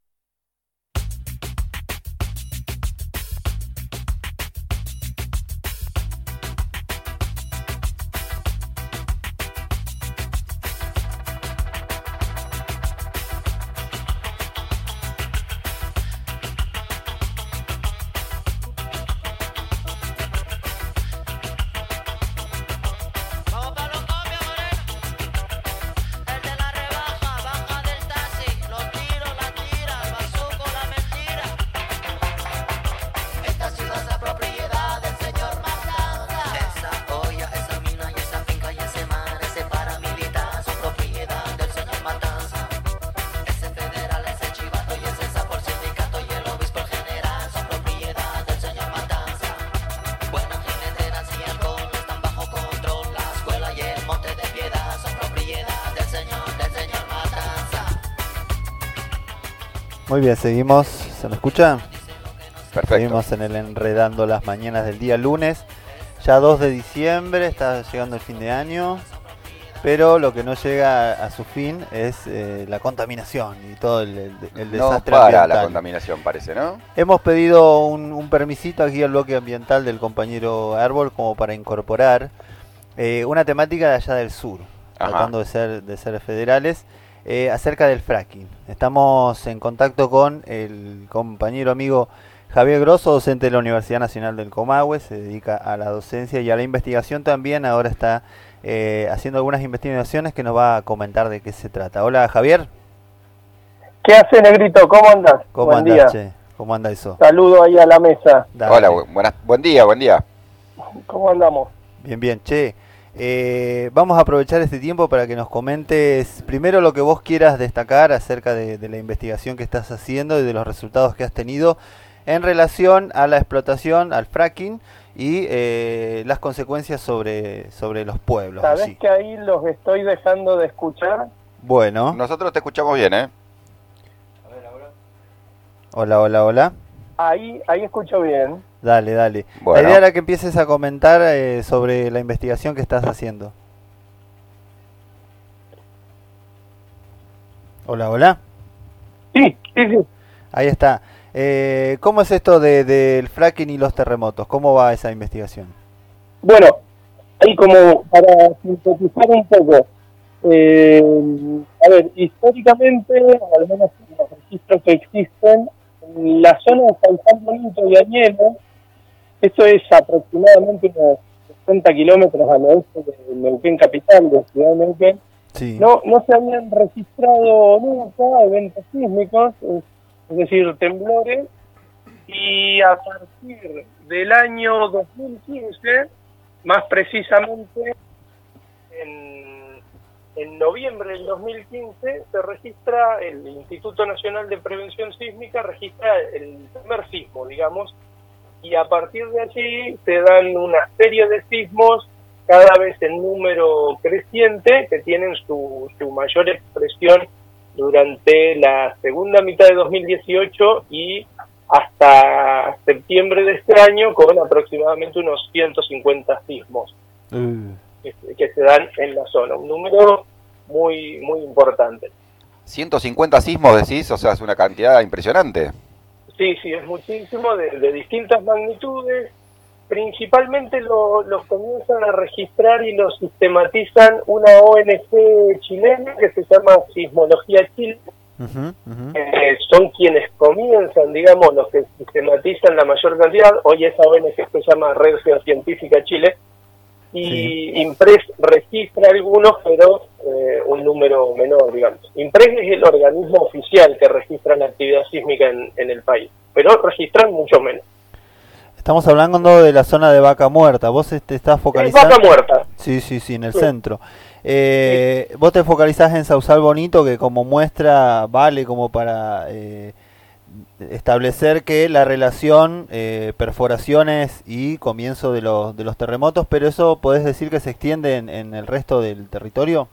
Muy bien, seguimos. ¿Se me escucha? Perfecto. Seguimos en el Enredando las Mañanas del día lunes. Ya dos de diciembre, está llegando el fin de año. Pero lo que no llega a, a su fin es eh, la contaminación y todo el, el, el desastre no para ambiental. la contaminación, parece, ¿no? Hemos pedido un, un permisito aquí al bloque ambiental del compañero Árbol como para incorporar eh, una temática de allá del sur, Ajá. tratando de ser, de ser federales. Eh, acerca del fracking. Estamos en contacto con el compañero amigo Javier Grosso, docente de la Universidad Nacional del Comahue, se dedica a la docencia y a la investigación también, ahora está eh, haciendo algunas investigaciones que nos va a comentar de qué se trata. Hola Javier. ¿Qué hace, Negrito? ¿Cómo andas? ¿Cómo buen andás, día. che? ¿Cómo anda eso? Saludo ahí a la mesa. Dale. Hola, bu buenas, buen día, buen día. ¿Cómo andamos? Bien, bien, che. Eh, vamos a aprovechar este tiempo para que nos comentes primero lo que vos quieras destacar acerca de, de la investigación que estás haciendo y de los resultados que has tenido en relación a la explotación, al fracking y eh, las consecuencias sobre, sobre los pueblos. ¿Sabés allí. que ahí los estoy dejando de escuchar? Bueno. Nosotros te escuchamos bien, ¿eh? Hola, hola, hola. Ahí, ahí escucho bien. Dale, dale. Bueno. La idea era que empieces a comentar eh, sobre la investigación que estás haciendo. Hola, hola. Sí, sí, sí. Ahí está. Eh, ¿Cómo es esto de, del fracking y los terremotos? ¿Cómo va esa investigación? Bueno, ahí como para sintetizar un poco, eh, a ver, históricamente, al menos en los registros que existen, en la zona de San Juan Bonito y Añelo, eso es aproximadamente unos sesenta kilómetros al oeste de Neuquén capital, de Ciudad de Neuquén, sí. no, no se habían registrado nunca eventos sísmicos, es, es decir, temblores, y a partir del año dos mil quince, más precisamente en, en noviembre del dos mil quince, se registra, el Instituto Nacional de Prevención Sísmica registra el primer sismo, digamos, y a partir de allí se dan una serie de sismos, cada vez en número creciente, que tienen su, su mayor expresión durante la segunda mitad de dos mil dieciocho y hasta septiembre de este año, con aproximadamente unos ciento cincuenta sismos Uh. que, que se dan en la zona. Un número muy, muy importante. ciento cincuenta sismos decís, o sea, es una cantidad impresionante. Sí, sí, es muchísimo, de, de distintas magnitudes. Principalmente lo, los comienzan a registrar y los sistematizan una O N G chilena que se llama Sismología Chile. Uh-huh, uh-huh. Eh, son quienes comienzan, digamos, los que sistematizan la mayor cantidad. Hoy esa O N G se llama Red Geocientífica Chile. Y sí. IMPRES registra algunos, pero eh, un número menor, digamos. IMPRES es el organismo oficial que registra la actividad sísmica en, en el país, pero registran mucho menos. Estamos hablando de la zona de Vaca Muerta. Vos te estás focalizando... Vaca Muerta. Sí, sí, sí, en el sí. centro. Eh, sí. Vos te focalizás en Sausal Bonito, que como muestra vale como para eh, establecer que la relación eh, perforaciones y comienzo de los, de los terremotos, pero eso podés decir que se extiende en, en el resto del territorio.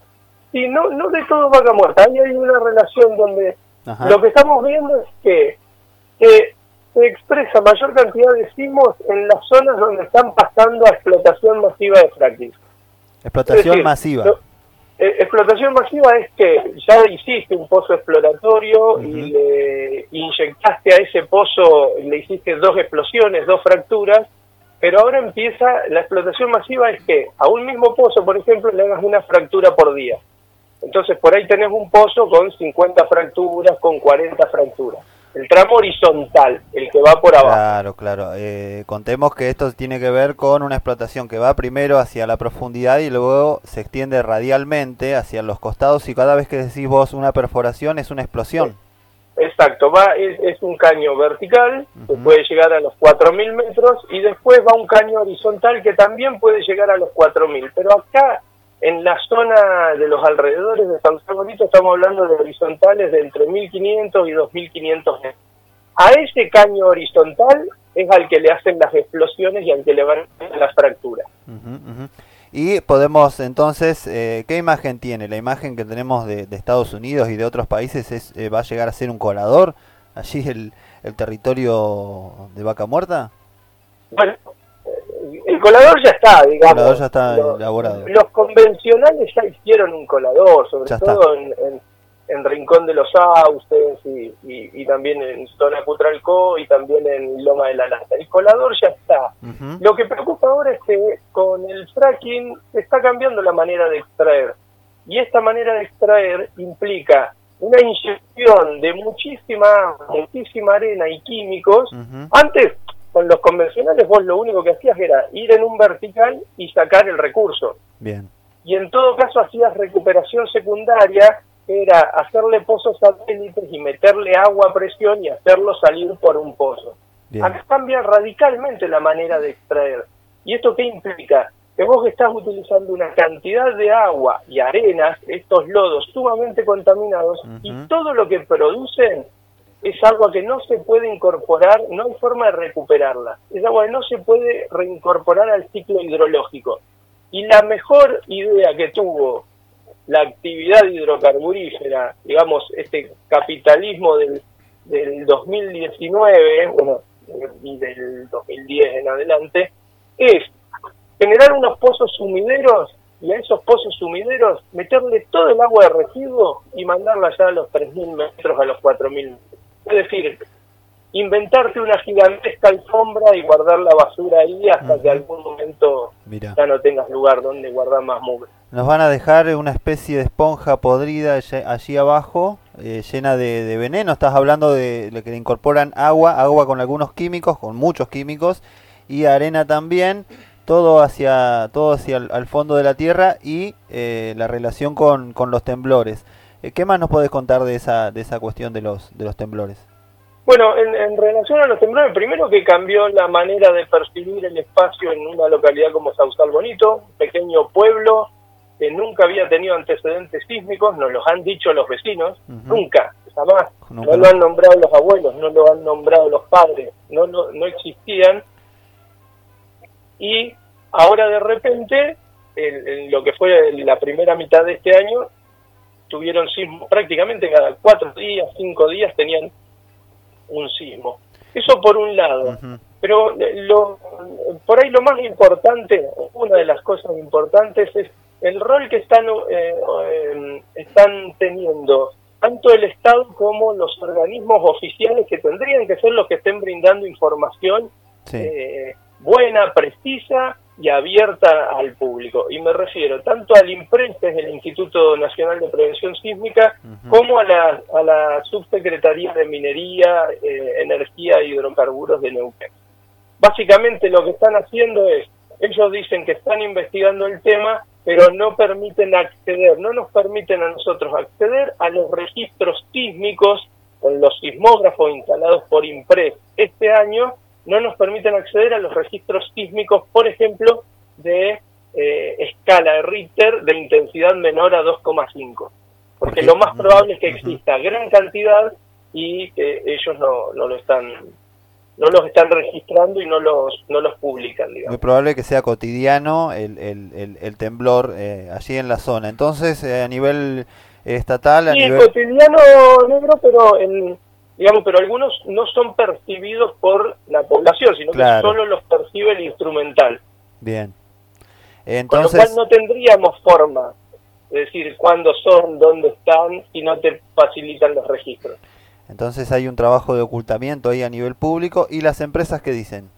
Sí, no, no de todo Vaca Muerta. Ahí hay una relación donde Ajá. lo que estamos viendo es que... que se expresa mayor cantidad de sismos en las zonas donde están pasando a explotación masiva de fracking. Explotación es decir, masiva. Lo, eh, explotación masiva es que ya hiciste un pozo exploratorio uh-huh. y le inyectaste a ese pozo, le hiciste dos explosiones, dos fracturas, pero ahora empieza la explotación masiva, es que a un mismo pozo, por ejemplo, le hagas una fractura por día. Entonces por ahí tenés un pozo con cincuenta fracturas, con cuarenta fracturas. El tramo horizontal, el que va por abajo. Claro, claro. Eh, contemos que esto tiene que ver con una explotación que va primero hacia la profundidad y luego se extiende radialmente hacia los costados, y cada vez que decís vos una perforación es una explosión. Exacto, va es, es un caño vertical uh-huh. que puede llegar a los cuatro mil metros, y después va un caño horizontal que también puede llegar a los cuatro mil. Pero acá, en la zona de los alrededores de San Bonito, estamos hablando de horizontales de entre mil quinientos y dos mil quinientos metros. A ese caño horizontal es al que le hacen las explosiones y al que le van las fracturas. Uh-huh, uh-huh. Y podemos entonces, eh, ¿qué imagen tiene? La imagen que tenemos de, de Estados Unidos y de otros países es eh, va a llegar a ser un colador, allí el, el territorio de Vaca Muerta. Bueno, el colador ya está, digamos. El colador ya está los, elaborado. Los convencionales ya hicieron un colador, sobre ya todo en, en, en Rincón de los Sauces y, y, y también en zona Cutralcó y también en Loma de la Lata. El colador ya está. Uh-huh. Lo que preocupa ahora es que con el fracking se está cambiando la manera de extraer. Y esta manera de extraer implica una inyección de muchísima, muchísima arena y químicos. Uh-huh. Antes, con los convencionales, vos lo único que hacías era ir en un vertical y sacar el recurso. Bien. Y en todo caso hacías recuperación secundaria, que era hacerle pozos satélites y meterle agua a presión y hacerlo salir por un pozo. Bien. Acá cambia radicalmente la manera de extraer. ¿Y esto qué implica? Que vos estás utilizando una cantidad de agua y arenas, estos lodos sumamente contaminados, uh-huh. y todo lo que producen es agua que no se puede incorporar, no hay forma de recuperarla. Es agua que no se puede reincorporar al ciclo hidrológico. Y la mejor idea que tuvo la actividad hidrocarburífera, digamos, este capitalismo del, del dos mil diecinueve, bueno, y del dos mil diez en adelante, es generar unos pozos sumideros y a esos pozos sumideros meterle todo el agua de residuo y mandarla ya a los tres mil metros, a los cuatro mil metros. Es decir, inventarte una gigantesca alfombra y guardar la basura ahí hasta uh-huh. que algún momento Mirá. ya no tengas lugar donde guardar más mugre. Nos van a dejar una especie de esponja podrida allí abajo, eh, llena de, de veneno. Estás hablando de, de que le incorporan agua, agua con algunos químicos, con muchos químicos, y arena también, todo hacia todo hacia el al fondo de la tierra, y eh, la relación con, con los temblores. Eh, ¿Qué más nos podés contar de esa de esa cuestión de los de los temblores? Bueno, en, en relación a los temblores, primero que cambió la manera de percibir el espacio en una localidad como Sausal Bonito, un pequeño pueblo que nunca había tenido antecedentes sísmicos, nos los han dicho los vecinos, uh-huh. nunca, jamás, nunca. No lo han nombrado los abuelos, no lo han nombrado los padres, no, no, no existían. Y ahora de repente, en, en lo que fue la primera mitad de este año, tuvieron sismos prácticamente cada cuatro días, cinco días tenían un sismo. Eso por un lado. Uh-huh. Pero lo, por ahí lo más importante, una de las cosas importantes es el rol que están eh, eh, están teniendo tanto el Estado como los organismos oficiales, que tendrían que ser los que estén brindando información sí. eh, buena, precisa y abierta al público. Y me refiero tanto al INPRES, que es el Instituto Nacional de Prevención Sísmica, uh-huh. como a la, a la Subsecretaría de Minería, eh, Energía e Hidrocarburos de Neuquén. Básicamente lo que están haciendo es, ellos dicen que están investigando el tema, pero no permiten acceder, no nos permiten a nosotros acceder a los registros sísmicos con los sismógrafos instalados por INPRES este año. No nos permiten acceder a los registros sísmicos, por ejemplo, de eh, escala de Richter de intensidad menor a dos coma cinco. Porque lo más probable es que exista gran cantidad y que ellos no, no lo están no los están registrando y no los no los publican, digamos. Muy probable que sea cotidiano el, el, el, el temblor eh, allí en la zona. Entonces, eh, a nivel estatal... a sí, nivel... cotidiano, negro, pero en... digamos, pero algunos no son percibidos por la población, sino claro. que solo los percibe el instrumental. Bien. Entonces... Con lo cual no tendríamos forma de decir cuándo son, dónde están, si no te facilitan los registros. Entonces hay un trabajo de ocultamiento ahí a nivel público. ¿Y las empresas qué dicen?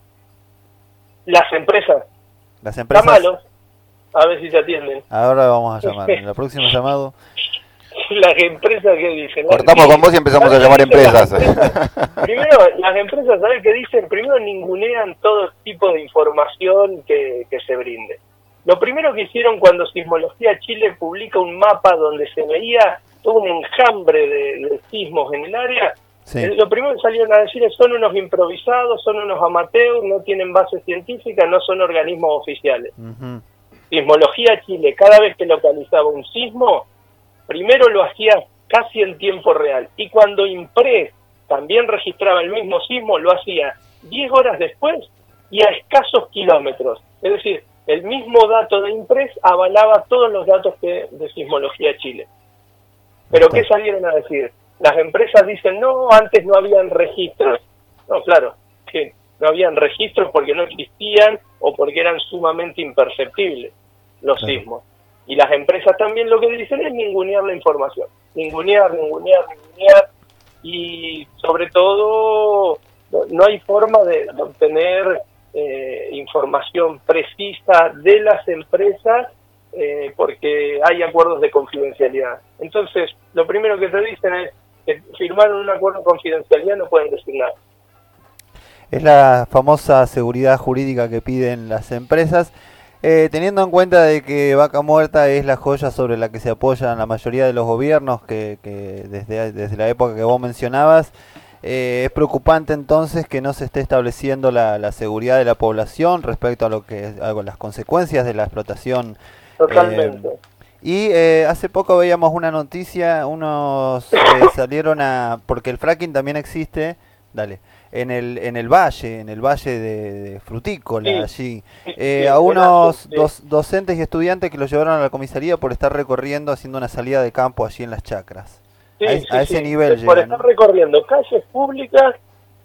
Las empresas. Las empresas... Está malo. A ver si se atienden. Ahora vamos a llamar. En el próximo llamado... Las empresas que dicen... Cortamos con vos y empezamos a llamar empresas. Primero, las empresas, ¿sabes qué dicen? Primero ningunean todo tipo de información que, que se brinde. Lo primero que hicieron cuando Sismología Chile publica un mapa donde se veía todo un enjambre de, de sismos en el área, sí. lo primero que salieron a decir es son unos improvisados, son unos amateurs, no tienen base científica, no son organismos oficiales. Uh-huh. Sismología Chile, cada vez que localizaba un sismo, primero lo hacía casi en tiempo real, y cuando INPRES también registraba el mismo sismo, lo hacía diez horas después y a escasos kilómetros. Es decir, el mismo dato de INPRES avalaba todos los datos que de Sismología Chile. ¿Pero qué salieron a decir? Las empresas dicen, no, antes no habían registros. No, claro, que no habían registros porque no existían o porque eran sumamente imperceptibles los claro. sismos. Y las empresas también lo que dicen es ningunear la información. Ningunear, ningunear, ningunear. Y sobre todo, no hay forma de, de obtener eh, información precisa de las empresas eh, porque hay acuerdos de confidencialidad. Entonces, lo primero que te dicen es que firmaron un acuerdo de confidencialidad, no pueden decir nada. Es la famosa seguridad jurídica que piden las empresas. Eh, teniendo en cuenta de que Vaca Muerta es la joya sobre la que se apoyan la mayoría de los gobiernos que, que desde, desde la época que vos mencionabas, eh, es preocupante entonces que no se esté estableciendo la, la seguridad de la población respecto a lo que a las consecuencias de la explotación. Totalmente. Eh, y eh, hace poco veíamos una noticia, unos eh, salieron a... porque el fracking también existe, dale, en el en el valle, en el valle de, de Frutícola, sí, allí, eh, sí, a unos sí. dos, docentes y estudiantes que lo llevaron a la comisaría por estar recorriendo, haciendo una salida de campo allí en las chacras. Sí, a, sí, a ese sí. nivel Por llegan, estar ¿no? recorriendo calles públicas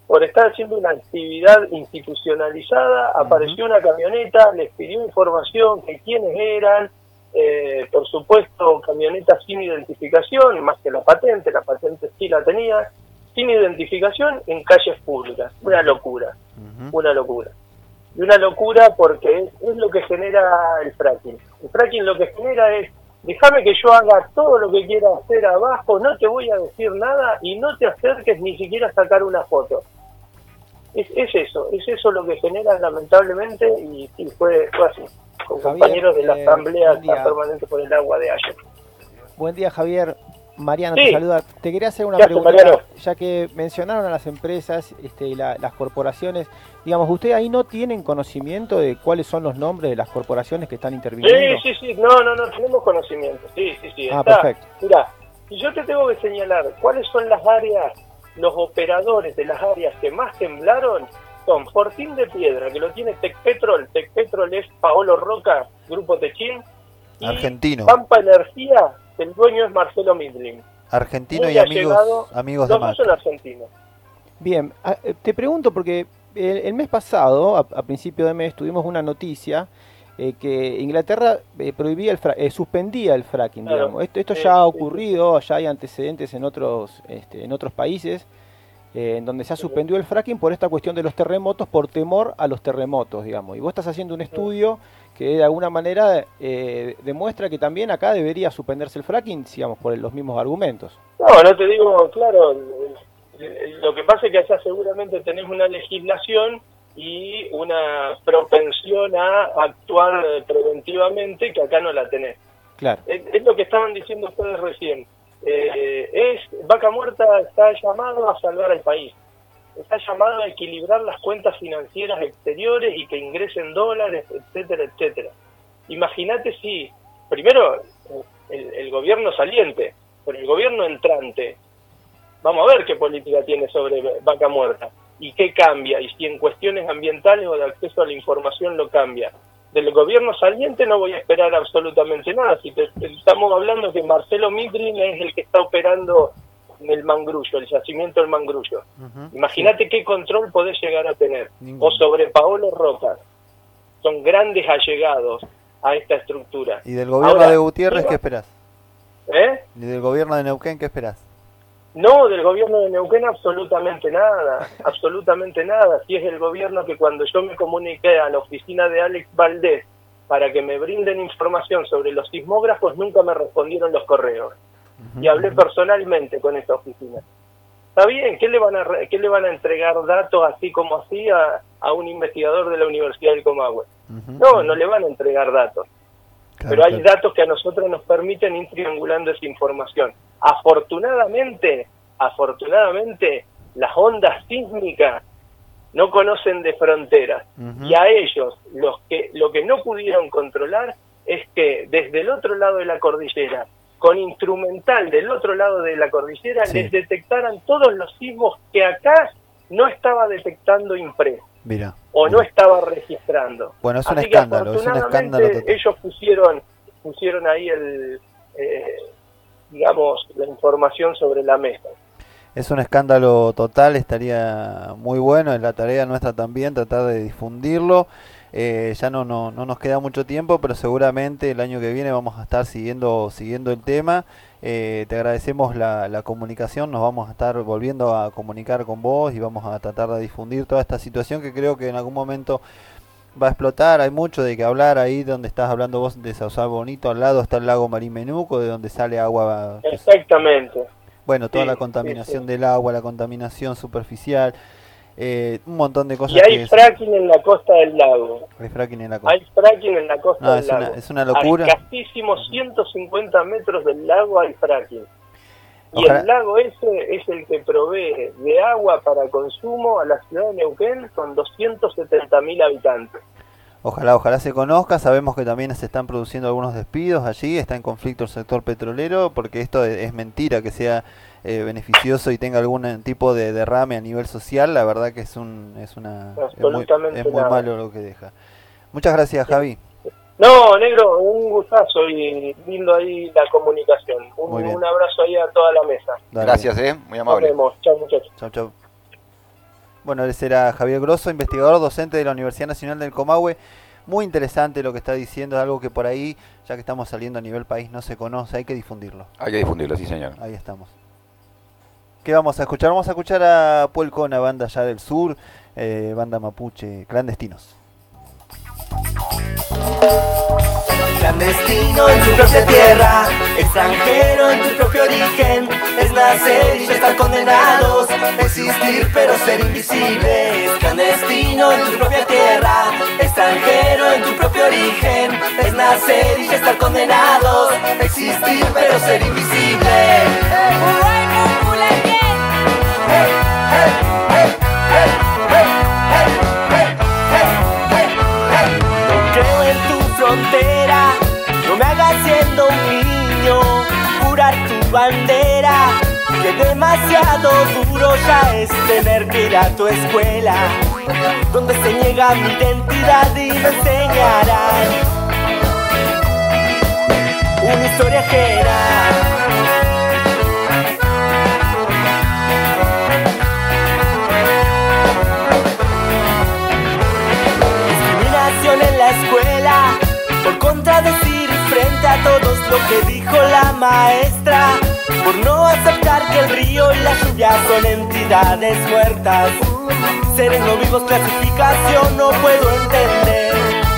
por estar haciendo una actividad institucionalizada, apareció una camioneta, les pidió información de quiénes eran, eh, por supuesto camionetas sin identificación, más que la patente, la patente sí la tenía, sin identificación en calles públicas. Una locura, uh-huh. una locura. Y una locura porque es, es lo que genera el fracking. El fracking lo que genera es, déjame que yo haga todo lo que quiera hacer abajo, no te voy a decir nada y no te acerques ni siquiera a sacar una foto. Es, es eso, es eso lo que genera lamentablemente, y sí, fue, fue así, con Javier, compañeros de la eh, Asamblea Permanente por el Agua de ayer. Buen día, Javier. Mariano Sí. te saluda. Te quería hacer una ¿Qué hace, pregunta, Mariano? ya que mencionaron a las empresas este, y la, las corporaciones. Digamos, ¿ustedes ahí no tienen conocimiento de cuáles son los nombres de las corporaciones que están interviniendo? Sí, sí, sí, no, no, no, tenemos conocimiento, sí, sí, sí. Ah, está. perfecto. Mira, si yo te tengo que señalar cuáles son las áreas, los operadores de las áreas que más temblaron, son Fortín de Piedra, que lo tiene Tecpetrol, Tecpetrol es Paolo Roca, Grupo Techín, y Argentino. Pampa Energía, el dueño es Marcelo Midlin. Argentino Muy y amigos, allegado, amigos de los dos Macri. son argentinos. Bien, a- eh, te pregunto porque el, el mes pasado, a, a principio de mes, tuvimos una noticia eh, que Inglaterra eh, prohibía el fra- eh, suspendía el fracking, Claro. digamos. Esto, esto Sí, ya ha sí, ocurrido, ya hay antecedentes en otros, este, en otros países, eh, en donde se ha suspendido el fracking por esta cuestión de los terremotos, por temor a los terremotos, digamos. Y vos estás haciendo un estudio que de alguna manera eh, demuestra que también acá debería suspenderse el fracking, digamos, por los mismos argumentos. No, no te digo, claro, lo que pasa es que allá seguramente tenés una legislación y una propensión a actuar preventivamente que acá no la tenés. Claro. Es, es lo que estaban diciendo ustedes recién. Eh, es Vaca Muerta está llamado a salvar al país. Está llamado a equilibrar las cuentas financieras exteriores y que ingresen dólares, etcétera, etcétera. Imagínate si, primero, el, el gobierno saliente, pero el gobierno entrante, vamos a ver qué política tiene sobre Vaca Muerta y qué cambia, y si en cuestiones ambientales o de acceso a la información lo cambia. Del gobierno saliente no voy a esperar absolutamente nada. Si te, estamos hablando que Marcelo Midlin es el que está operando en el Mangrullo, el yacimiento del Mangrullo. Uh-huh. Imagínate sí. qué control podés llegar a tener. Ninguno. O sobre Paolo Roca. Son grandes allegados a esta estructura. ¿Y del gobierno Ahora, de Gutiérrez ¿qué qué esperás? ¿Eh? ¿Y del gobierno de Neuquén qué esperás? No, del gobierno de Neuquén absolutamente nada, absolutamente nada. Si es el gobierno que cuando yo me comuniqué a la oficina de Alex Valdés para que me brinden información sobre los sismógrafos, nunca me respondieron los correos. Uh-huh. Y hablé personalmente con esa oficina. Está bien, ¿qué le van a, qué le van a entregar datos así como así a, a un investigador de la Universidad del Comahue? Uh-huh. No, no le van a entregar datos. Claro, pero hay claro. datos que a nosotros nos permiten ir triangulando esa información. Afortunadamente, afortunadamente, las ondas sísmicas no conocen de fronteras. Uh-huh. Y a ellos, los que, lo que no pudieron controlar es que desde el otro lado de la cordillera, con instrumental del otro lado de la cordillera, sí. les detectaran todos los sismos que acá no estaba detectando Impres. Mira, o mira. no estaba registrando. Bueno, es un Así escándalo, que es un escándalo total. Ellos pusieron, pusieron ahí el, eh, digamos, la información sobre la mesa. Es un escándalo total, estaría muy bueno, es la tarea nuestra también tratar de difundirlo. Eh, ya no, no, no nos queda mucho tiempo, pero seguramente el año que viene vamos a estar siguiendo, siguiendo el tema. Eh, te agradecemos la, la comunicación, nos vamos a estar volviendo a comunicar con vos y vamos a tratar de difundir toda esta situación que creo que en algún momento va a explotar. Hay mucho de que hablar ahí donde estás hablando vos de Sausal Bonito, al lado está el lago Marín Menuco, de donde sale agua. Exactamente. Bueno, toda sí, la contaminación sí, sí. del agua, la contaminación superficial. Eh, un montón de cosas. Y hay que fracking es... en la costa del lago. Hay fracking en la costa. Hay fracking en la costa no, del es lago. Una, es una locura. A escasísimos ciento cincuenta metros del lago hay fracking. Y Ojalá. el lago ese es el que provee de agua para consumo a la ciudad de Neuquén con doscientos setenta mil habitantes. Ojalá, ojalá se conozca. Sabemos que también se están produciendo algunos despidos allí, está en conflicto el sector petrolero, porque esto es, es mentira que sea eh, beneficioso y tenga algún tipo de derrame a nivel social. La verdad que es un es una Absolutamente es muy, es muy malo lo que deja. Muchas gracias, Javi. No, negro, un gustazo y lindo ahí la comunicación. Un, un abrazo ahí a toda la mesa. Dale. Gracias, eh, muy amable. Nos vemos, chao muchachos. Chao, chao. Bueno, ese era Javier Grosso, investigador docente de la Universidad Nacional del Comahue. Muy interesante lo que está diciendo, es algo que por ahí, ya que estamos saliendo a nivel país, no se conoce, hay que difundirlo. Hay que difundirlo, sí señor. Ahí estamos. ¿Qué vamos a escuchar? Vamos a escuchar a Puelco, una banda allá del sur, eh, banda mapuche, Clandestinos. Clandestino en tu propia tierra, extranjero en tu propio origen, es nacer y ya estar condenados, existir pero ser invisibles. Clandestino en tu propia tierra, extranjero en tu propio origen, es nacer y ya estar condenados, existir pero ser invisibles. Frontera, no me hagas siendo un niño, jurar tu bandera, que demasiado duro ya es tener que ir a tu escuela, donde se niega mi identidad y me enseñarán una historia ajena. Discriminación en la escuela, por contradecir frente a todos lo que dijo la maestra, por no aceptar que el río y la lluvia son entidades muertas, seres no vivos, clasificación no puedo entender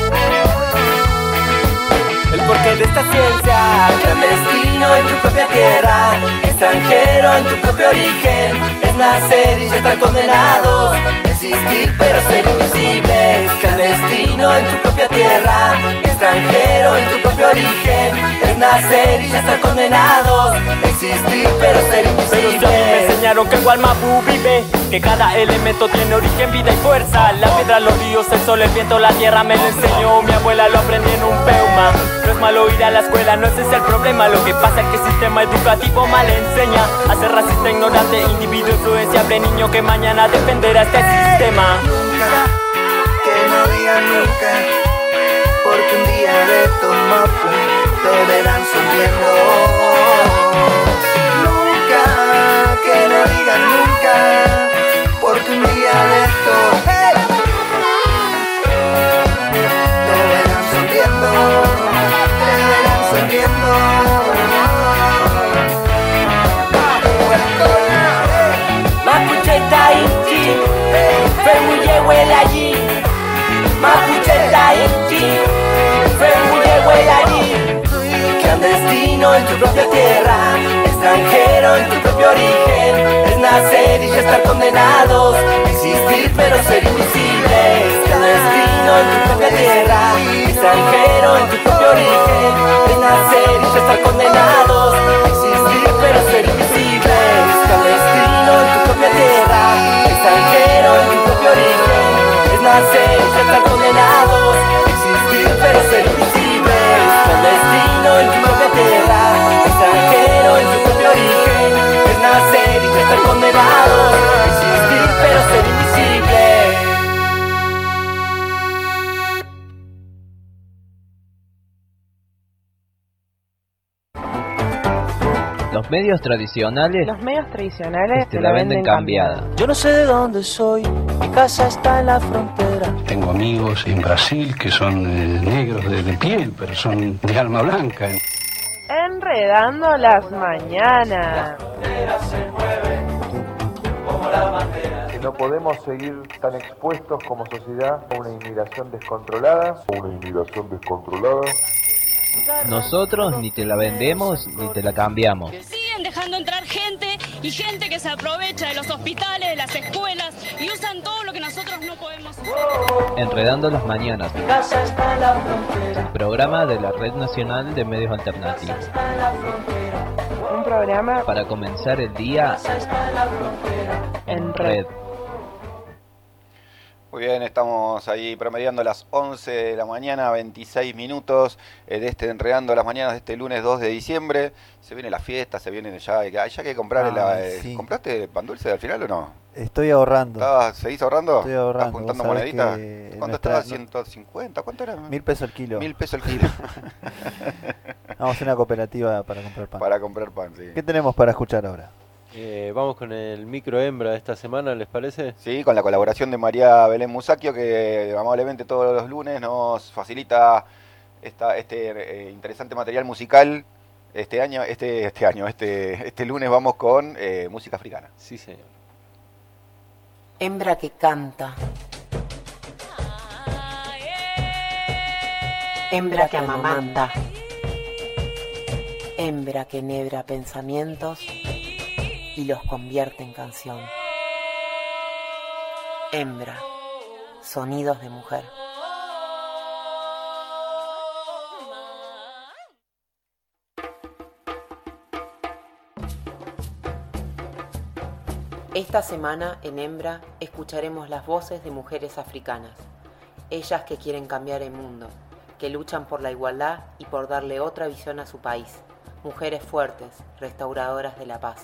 el porqué de esta ciencia. Clandestino en tu propia tierra, extranjero en tu propio origen, es nacer y ya estar condenados, existir pero ser invisibles. Clandestino en tu propia tierra, extranjero en tu propio origen, es nacer y ya estar condenados, existir pero ser invisibles. Pero ya me enseñaron que en Gualmapu vive, que cada elemento tiene origen, vida y fuerza. La piedra, los ríos, el sol, el viento, la tierra me lo enseñó, mi abuela lo aprendí en un peuma. No es malo ir a la escuela, no ese es el problema, lo que pasa es que el sistema educativo mal enseña a ser racista, ignorante, individuo influenciable, niño que mañana defenderá este sistema. Nunca, que no digan nunca, porque un día de Tomapu te verán sonriendo. Nunca, que no digan nunca, porque un día de esto te verán sonriendo, te verán sonriendo. Mapuche Tainchi, Fermuye huele allí. Mapuche Tainchi, Fermuye huele allí. Clandestino en tu propia tierra, extranjero en tu propio origen, es nacer y ya estar condenados, existir pero ser invisibles. Clandestino en tu propia tierra, extranjero en tu propio origen, es nacer y ya estar condenados, existir pero ser invisibles. Clandestino en tu propia tierra, extranjero en tu propio origen, es nacer y ya estar condenados, existir pero ser invisibles. Clandestino en tu propia tierra, extranjero en tu propio origen, es nacer y ya estar condenados, existir pero ser invisibles. Los medios tradicionales Los medios tradicionales te la venden cambiada. Yo no sé de dónde soy, mi casa está en la frontera. Tengo amigos en Brasil que son eh, negros de, de piel, pero son de alma blanca. Enredando las mañanas. Que no podemos seguir tan expuestos como sociedad a una inmigración descontrolada. A una inmigración descontrolada. Nosotros ni te la vendemos ni te la cambiamos. Siguen dejando entrar gente y gente que se aprovecha de los hospitales, de las escuelas y usan todo lo que nosotros no podemos usar. Enredando las mañanas. El programa de la Red Nacional de Medios Alternativos. Un programa para comenzar el día en red. Muy bien, estamos ahí promediando las once de la mañana, veintiséis minutos eh, de este Enredando las Mañanas de este lunes dos de diciembre. Se viene la fiesta, se viene ya, ya hay que comprar. Ah, la, eh, sí. ¿Compraste pan dulce al final o no? Estoy ahorrando. ¿Estabas, ¿Seguís ahorrando? Estoy ahorrando. ¿Estás juntando Vos sabés moneditas? que ¿Cuánto nuestra- estaba? ¿ciento cincuenta? ¿Cuánto era? Mil pesos el kilo. Mil pesos el kilo. Vamos a una cooperativa para comprar pan. Para comprar pan, sí. ¿Qué tenemos para escuchar ahora? Eh, vamos con el micro hembra de esta semana, ¿les parece? Sí, con la colaboración de María Belén Musacchio, que amablemente todos los lunes nos facilita esta, este eh, interesante material musical. Este año, este, este año, este, este lunes vamos con eh, música africana. Sí, señor. Hembra que canta. Hembra que amamanta. Hembra que enhebra pensamientos y los convierte en canción. Hembra, sonidos de mujer. Esta semana en Hembra escucharemos las voces de mujeres africanas, ellas que quieren cambiar el mundo, que luchan por la igualdad y por darle otra visión a su país, mujeres fuertes, restauradoras de la paz.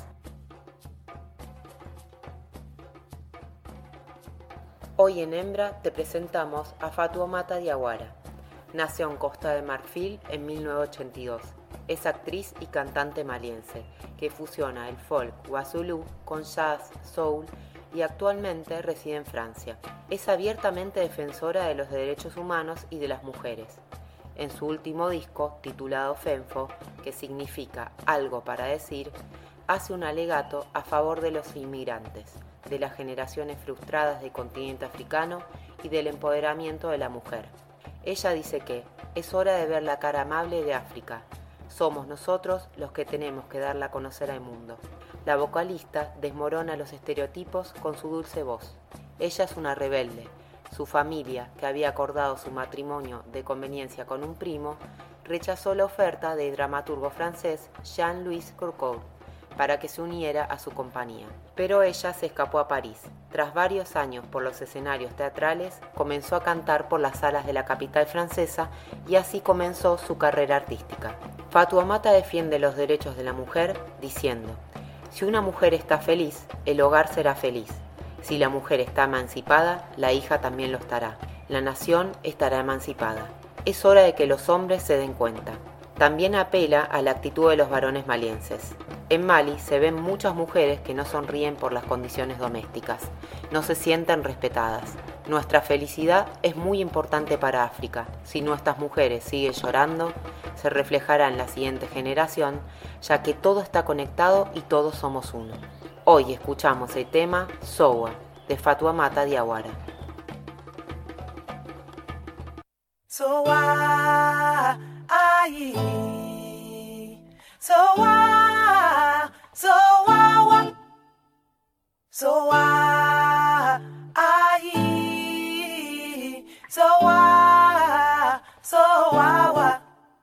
Hoy en Hembra te presentamos a Fatoumata Diawara. Nació en Costa de Marfil en mil novecientos ochenta y dos. Es actriz y cantante maliense, que fusiona el folk wazulú con jazz, soul y actualmente reside en Francia. Es abiertamente defensora de los derechos humanos y de las mujeres. En su último disco, titulado Fenfo, que significa algo para decir, hace un alegato a favor de los inmigrantes, de las generaciones frustradas del continente africano y del empoderamiento de la mujer. Ella dice que es hora de ver la cara amable de África. Somos nosotros los que tenemos que darla a conocer al mundo. La vocalista desmorona los estereotipos con su dulce voz. Ella es una rebelde. Su familia, que había acordado su matrimonio de conveniencia con un primo, rechazó la oferta del dramaturgo francés Jean-Louis Courcoude para que se uniera a su compañía. Pero ella se escapó a París. Tras varios años por los escenarios teatrales, comenzó a cantar por las salas de la capital francesa y así comenzó su carrera artística. Fatoumata defiende los derechos de la mujer diciendo: si una mujer está feliz, el hogar será feliz. Si la mujer está emancipada, la hija también lo estará. La nación estará emancipada. Es hora de que los hombres se den cuenta. También apela a la actitud de los varones malienses. En Mali se ven muchas mujeres que no sonríen por las condiciones domésticas, no se sienten respetadas. Nuestra felicidad es muy importante para África. Si nuestras mujeres siguen llorando, se reflejará en la siguiente generación, ya que todo está conectado y todos somos uno. Hoy escuchamos el tema Sowa, de Fatoumata Diawara. Sowa, ay, Sowa, Sowa, Sowa, ay, Sowa, Sowa.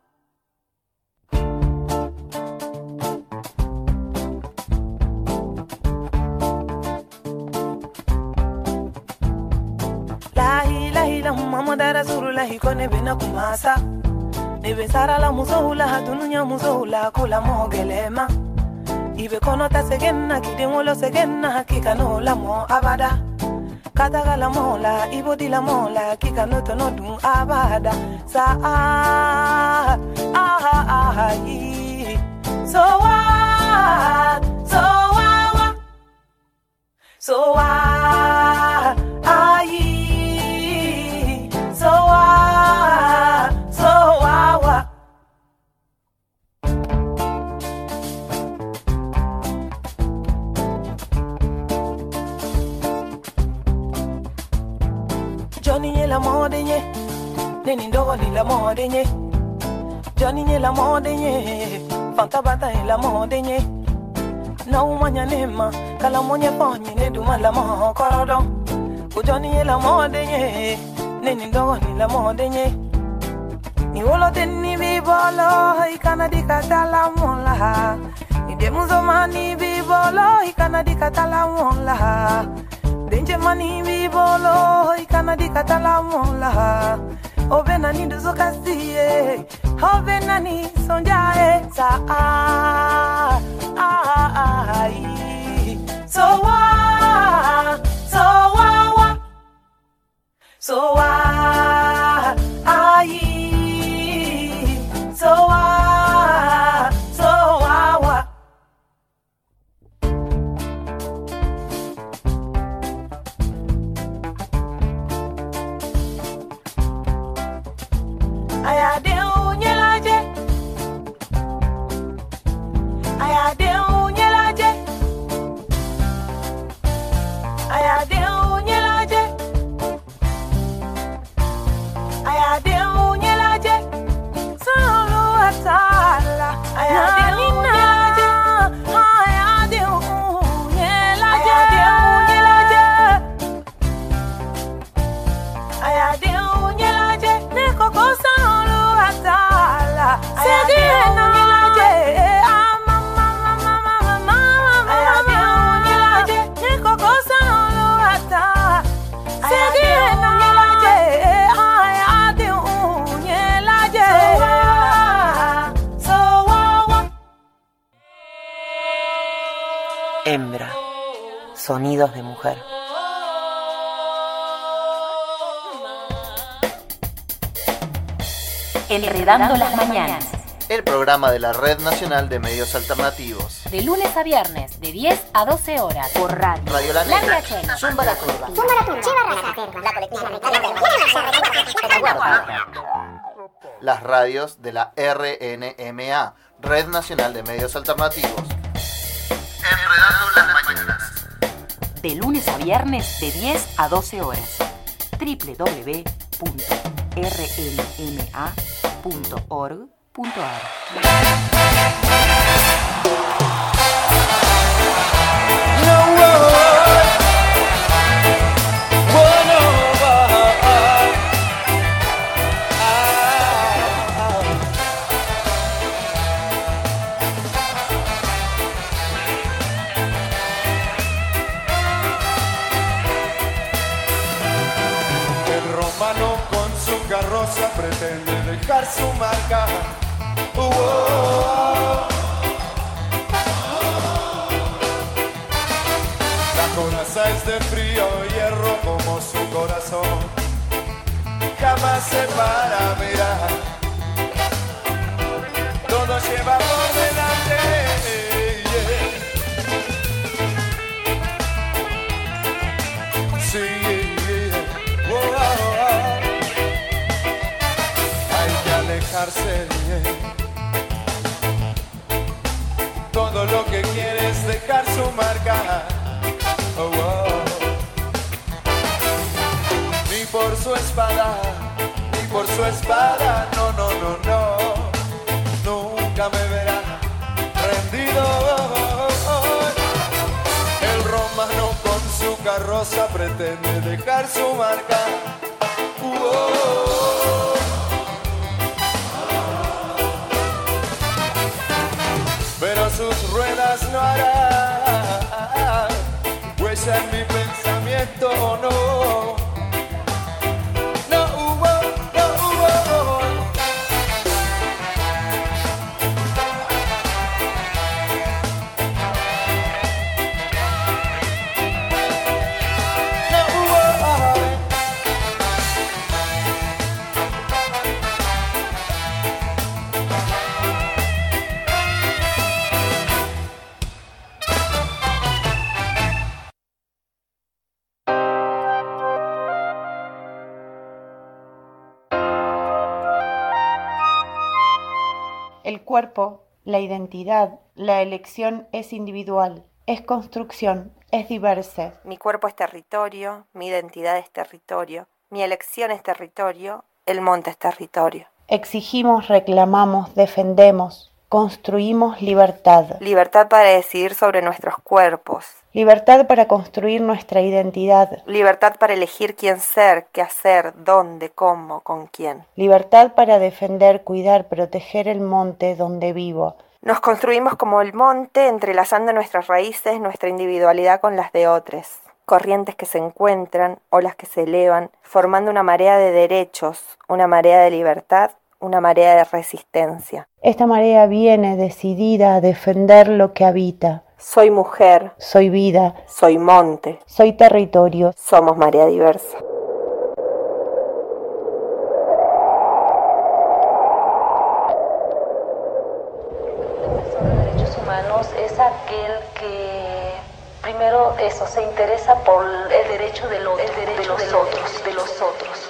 La Muhammad Rasulullah kone bina kumasa Nebe sara la musohula hatununya musohula kula mogelema Ibe kono ta segenna kide molo segenna hakika no la mo abada Kataga la mola ibodi la mola kika no to no dun abada Sa ah ah ah ah So what so what So what ah So ah, so ah, ah. Johnny nye la mode nye, neni ndogo ni la mode nye. Johnny nye la mode nye, fanta bata nye la mode nye. Na umanya nema, kala monye ponye ne duma la mo korodon. Johnny nye la mode nye. Neni ndogo ni la mode nye Ni wolo teni bibolo Ikana di katala monla Ni demuzo mani bibolo Ikana di katala monla Denje mani bibolo Ikana di katala monla Obena ni duzo kasiye Obena ni sonjae Sa ah ah ah So wa So wa wa So ah, ai, so ah, so ah, wa. Hembra. Sonidos de mujer. Enredando las mañanas. El programa de la Red Nacional de Medios Alternativos. De lunes a viernes, de diez a doce horas. Por radio. Radio La Negra. Zumba la Curva. Zumba la Curva. La colectiva. Las radios de la R N M A, Red Nacional de Medios Alternativos. Enredando las mañanas. De lunes a viernes, de diez a doce horas. doble u doble u doble u punto r n m a punto org punto a r. Carroza pretende dejar su marca. Uh, oh, oh. La coraza es de frío hierro como su corazón. Jamás se para mirar. Todo lleva por delante. Yeah. Sí. Oh, oh, oh. Alejarse, todo lo que quiere es dejar su marca. Oh, oh. Ni por su espada, ni por su espada, no, no, no, no, nunca me verá rendido. El romano con su carroza pretende dejar su marca. Oh, oh. Pero sus ruedas no harán huella en mi pensamiento, no. No hubo, no hubo. No hubo. El cuerpo, la identidad, la elección es individual, es construcción, es diversa. Mi cuerpo es territorio, mi identidad es territorio, mi elección es territorio, el monte es territorio. Exigimos, reclamamos, defendemos, construimos libertad. Libertad para decidir sobre nuestros cuerpos. Libertad para construir nuestra identidad. Libertad para elegir quién ser, qué hacer, dónde, cómo, con quién. Libertad para defender, cuidar, proteger el monte donde vivo. Nos construimos como el monte, entrelazando nuestras raíces, nuestra individualidad con las de otros. Corrientes que se encuentran, olas que se elevan, formando una marea de derechos, una marea de libertad, una marea de resistencia. Esta marea viene decidida a defender lo que habita. Soy mujer. Soy vida. Soy monte. Soy territorio. Somos marea diversa. Sobre derechos humanos es aquel que primero eso se interesa por el derecho de los, el derecho de los, de los otros, de los otros.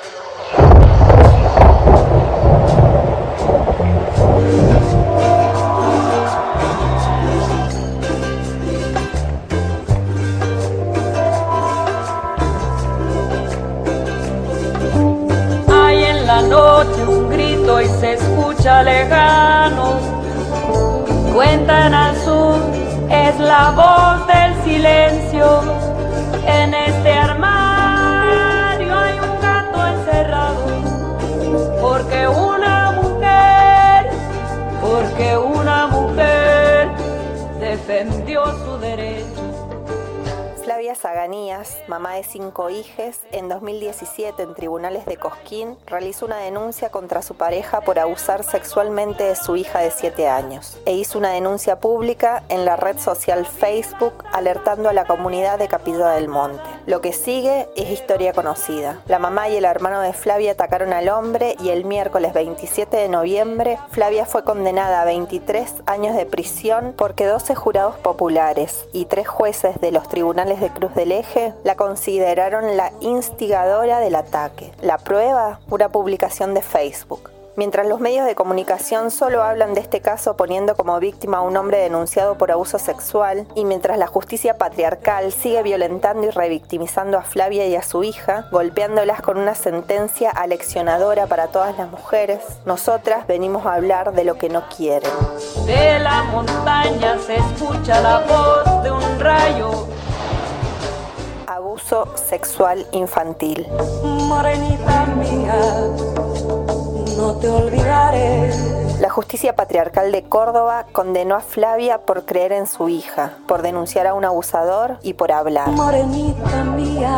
Hay en la noche un grito y se escucha lejano. Cuentan al sur, es la voz del silencio. En este armario hay un gato encerrado. Porque una mujer, porque una mujer defendió su derecho. Flavia Zaganías, mamá de cinco hijes, en dos mil diecisiete en tribunales de Cosquín realizó una denuncia contra su pareja por abusar sexualmente de su hija de siete años e hizo una denuncia pública en la red social Facebook alertando a la comunidad de Capilla del Monte. Lo que sigue es historia conocida. La mamá y el hermano de Flavia atacaron al hombre y el miércoles veintisiete de noviembre Flavia fue condenada a veintitrés años de prisión porque doce jurados populares y tres jueces de los tribunales de Cruz del Eje la consideraron la instigadora del ataque. La prueba, una publicación de Facebook. Mientras los medios de comunicación solo hablan de este caso poniendo como víctima a un hombre denunciado por abuso sexual, y mientras la justicia patriarcal sigue violentando y revictimizando a Flavia y a su hija, golpeándolas con una sentencia aleccionadora para todas las mujeres, nosotras venimos a hablar de lo que no quieren. De la montaña se escucha la voz de un rayo. Abuso sexual infantil. Morenita mía, no te olvidaré. La justicia patriarcal de Córdoba condenó a Flavia por creer en su hija, por denunciar a un abusador y por hablar. Morenita mía,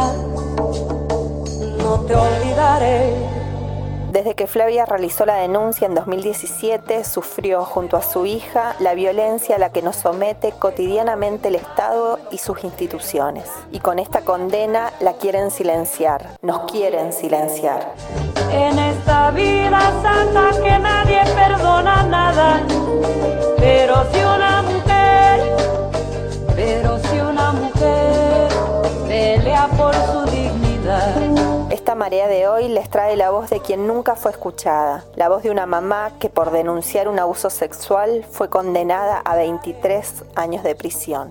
no te olvidaré. Desde que Flavia realizó la denuncia en dos mil diecisiete, sufrió junto a su hija la violencia a la que nos somete cotidianamente el Estado y sus instituciones. Y con esta condena la quieren silenciar, nos quieren silenciar. En esta vida santa que nadie perdona nada, pero si una mujer, pero si una mujer pelea por su dignidad. Esta marea de hoy les trae la voz de quien nunca fue escuchada, la voz de una mamá que por denunciar un abuso sexual fue condenada a veintitrés años de prisión.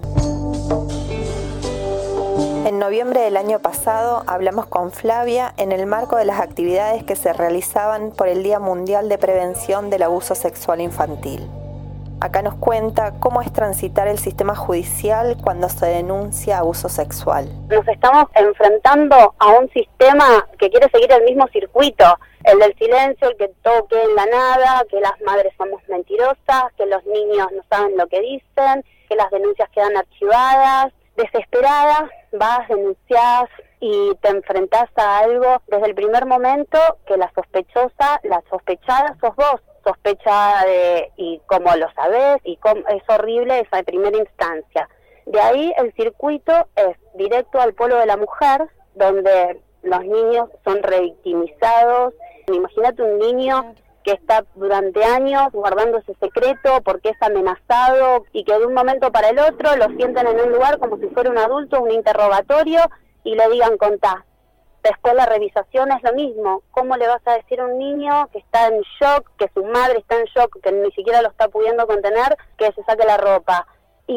En noviembre del año pasado hablamos con Flavia en el marco de las actividades que se realizaban por el Día Mundial de Prevención del Abuso Sexual Infantil. Acá nos cuenta cómo es transitar el sistema judicial cuando se denuncia abuso sexual. Nos estamos enfrentando a un sistema que quiere seguir el mismo circuito, el del silencio, el que todo quede en la nada, que las madres somos mentirosas, que los niños no saben lo que dicen, que las denuncias quedan archivadas. Desesperadas, vas, denunciás y te enfrentás a algo desde el primer momento que la sospechosa, la sospechada sos vos. Sospechada de, y cómo lo sabés, y cómo, es horrible esa primera instancia. De ahí el circuito es directo al polo de la mujer, donde los niños son revictimizados. Imagínate un niño que está durante años guardando ese secreto porque es amenazado y que de un momento para el otro lo sientan en un lugar como si fuera un adulto, un interrogatorio, y le digan contá. Después la revisación es lo mismo. ¿Cómo le vas a decir a un niño que está en shock, que su madre está en shock, que ni siquiera lo está pudiendo contener, que se saque la ropa?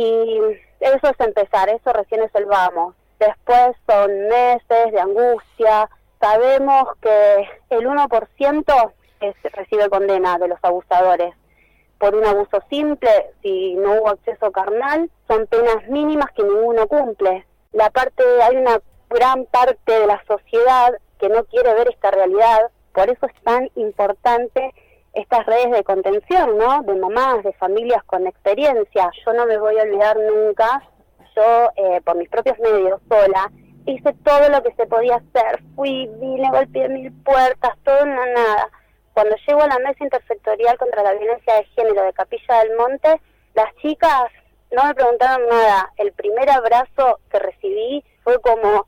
Y eso es empezar, eso recién es el vamos. Después son meses de angustia. Sabemos que el uno por ciento es, recibe condena de los abusadores. Por un abuso simple, si no hubo acceso carnal, son penas mínimas que ninguno cumple. La parte, hay una gran parte de la sociedad que no quiere ver esta realidad, por eso es tan importante estas redes de contención, ¿no? De mamás, de familias con experiencia. Yo no me voy a olvidar nunca, yo eh, por mis propios medios, sola, hice todo lo que se podía hacer, fui, vine, golpeé mil puertas, todo en la nada. Cuando llego a la mesa intersectorial contra la violencia de género de Capilla del Monte, las chicas no me preguntaron nada, el primer abrazo que recibí fue como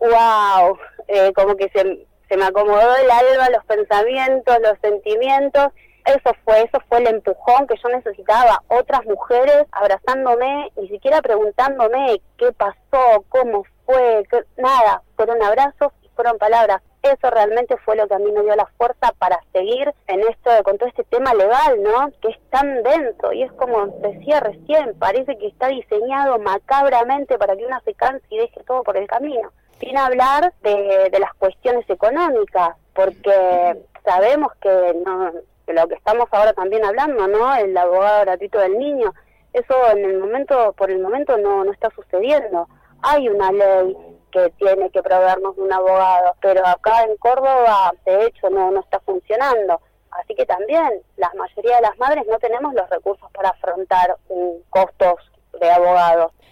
wow, eh, como que se, se me acomodó el alma, los pensamientos, los sentimientos. Eso fue, eso fue el empujón que yo necesitaba. Otras mujeres abrazándome, ni siquiera preguntándome qué pasó, cómo fue, qué, nada. Fueron abrazos y fueron palabras. Eso realmente fue lo que a mí me dio la fuerza para seguir en esto, con todo este tema legal, ¿no? Que es tan denso y es como decía recién, parece que está diseñado macabramente para que uno se canse y deje todo por el camino. Sin hablar de, de las cuestiones económicas, porque sabemos que, no, que lo que estamos ahora también hablando, ¿no? El abogado gratuito del niño, eso en el momento, por el momento no, no está sucediendo. Hay una ley que tiene que proveernos de un abogado, pero acá en Córdoba, de hecho, no, no está funcionando. Así que también, la mayoría de las madres no tenemos los recursos para afrontar um, costos de abogados.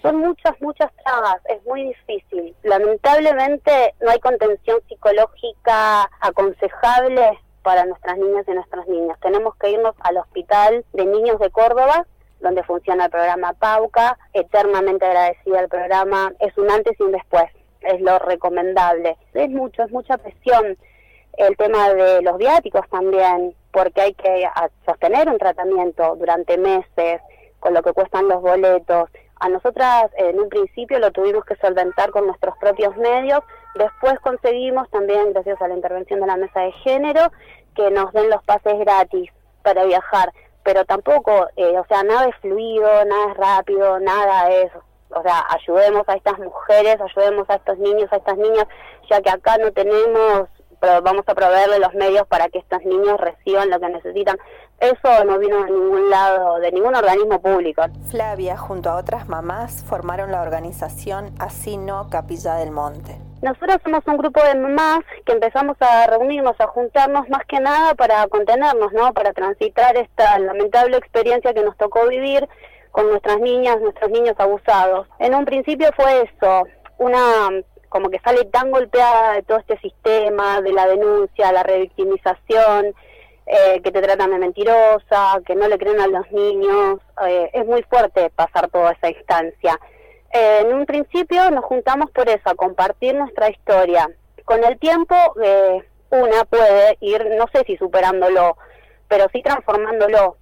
Son muchas, muchas trabas, es muy difícil. Lamentablemente no hay contención psicológica aconsejable para nuestras niñas y nuestros niños. Tenemos que irnos al Hospital de Niños de Córdoba, donde funciona el programa PAUCA, eternamente agradecida al programa, es un antes y un después, es lo recomendable. Es mucho, es mucha presión. El tema de los viáticos también, porque hay que sostener un tratamiento durante meses, con lo que cuestan los boletos. A nosotras en un principio lo tuvimos que solventar con nuestros propios medios, después conseguimos también, gracias a la intervención de la mesa de género, que nos den los pases gratis para viajar, pero tampoco, eh, o sea, nada es fluido, nada es rápido, nada es, o sea, ayudemos a estas mujeres, ayudemos a estos niños, a estas niñas, ya que acá no tenemos, pero vamos a proveerle los medios para que estos niños reciban lo que necesitan. Eso no vino de ningún lado, de ningún organismo público. Flavia, junto a otras mamás, formaron la organización Así No Capilla del Monte. Nosotros somos un grupo de mamás que empezamos a reunirnos, a juntarnos más que nada para contenernos, ¿no? Para transitar esta lamentable experiencia que nos tocó vivir con nuestras niñas, nuestros niños abusados. En un principio fue eso, una como que sale tan golpeada de todo este sistema, de la denuncia, la revictimización, eh, que te tratan de mentirosa, que no le creen a los niños. Eh, es muy fuerte pasar toda esa instancia. Eh, en un principio nos juntamos por eso, a compartir nuestra historia. Con el tiempo eh, una puede ir, no sé si superándolo, pero sí transformándolo.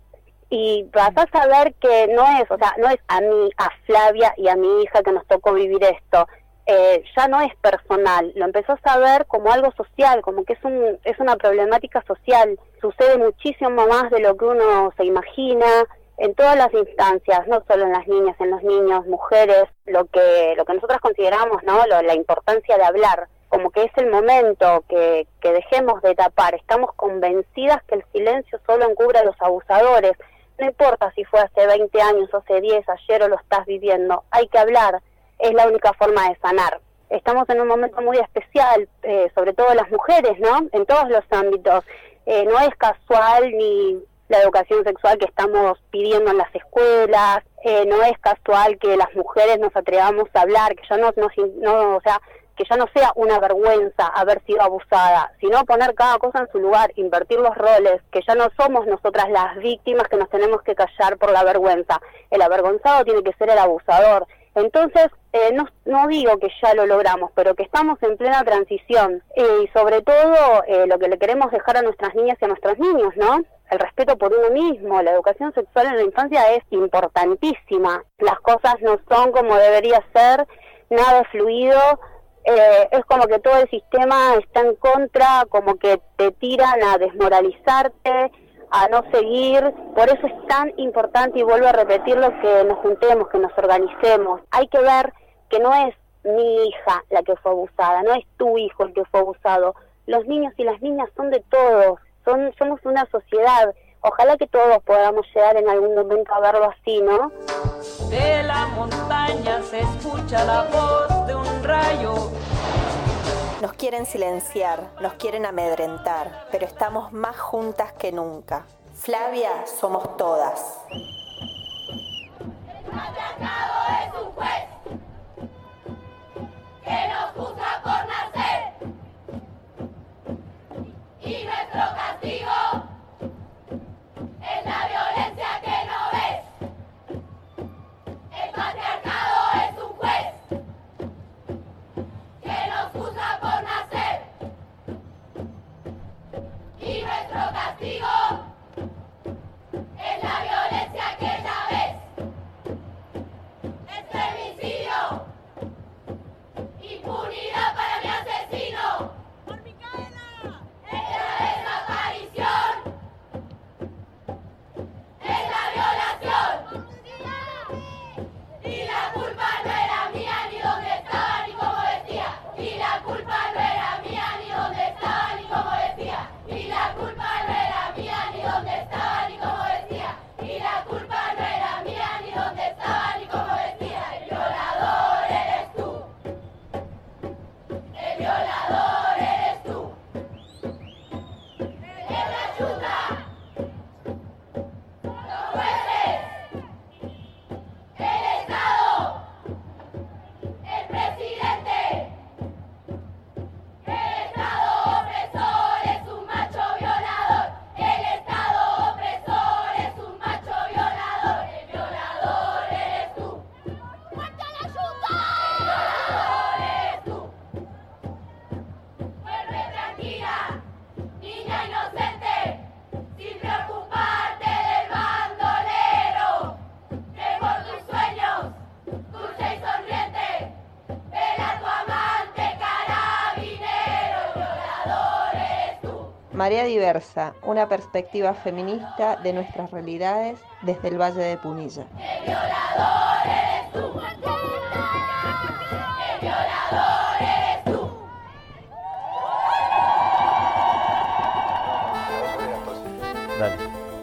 Y vas a saber que no es, o sea, no es a mí, a Flavia y a mi hija que nos tocó vivir esto. Eh, ya no es personal, lo empezó a saber como algo social, como que es un es una problemática social. Sucede muchísimo más de lo que uno se imagina en todas las instancias, no solo en las niñas, en los niños, mujeres, lo que lo que nosotros consideramos, ¿no? Lo, la importancia de hablar, como que es el momento que, que dejemos de tapar. Estamos convencidas que el silencio solo encubre a los abusadores. No importa si fue hace veinte años, o hace diez, ayer o lo estás viviendo, hay que hablar. Es la única forma de sanar. Estamos en un momento muy especial, eh, sobre todo las mujeres, ¿no? En todos los ámbitos. Eh, no es casual ni la educación sexual que estamos pidiendo en las escuelas, eh, no es casual que las mujeres nos atrevamos a hablar, que ya no, no, no, o sea, que ya no sea una vergüenza haber sido abusada, sino poner cada cosa en su lugar, invertir los roles, que ya no somos nosotras las víctimas que nos tenemos que callar por la vergüenza. El avergonzado tiene que ser el abusador. Entonces, eh, no, no digo que ya lo logramos, pero que estamos en plena transición. Eh, y sobre todo, eh, lo que le queremos dejar a nuestras niñas y a nuestros niños, ¿no? El respeto por uno mismo. La educación sexual en la infancia es importantísima. Las cosas no son como debería ser, nada es fluido. Eh, es como que todo el sistema está en contra, como que te tiran a desmoralizarte, a no seguir. Por eso es tan importante, y vuelvo a repetirlo, que nos juntemos, que nos organicemos. Hay que ver que no es mi hija la que fue abusada, no es tu hijo el que fue abusado. Los niños y las niñas son de todos, son somos una sociedad. Ojalá que todos podamos llegar en algún momento a verlo así, ¿no? De la montaña se escucha la voz de un rayo. Nos quieren silenciar, nos quieren amedrentar, pero estamos más juntas que nunca. Flavia, somos todas. El patriarcado es un juez que nos juzga por nacer, y nuestro castigo es la violencia que no ves. El patriarcado es un juez que nos juzga por nacer, y nuestro castigo es la violencia que ya ves. Este Marea Diversa, una perspectiva feminista de nuestras realidades desde el Valle de Punilla. ¡El violador eres tú! ¡El violador eres tú! Dale.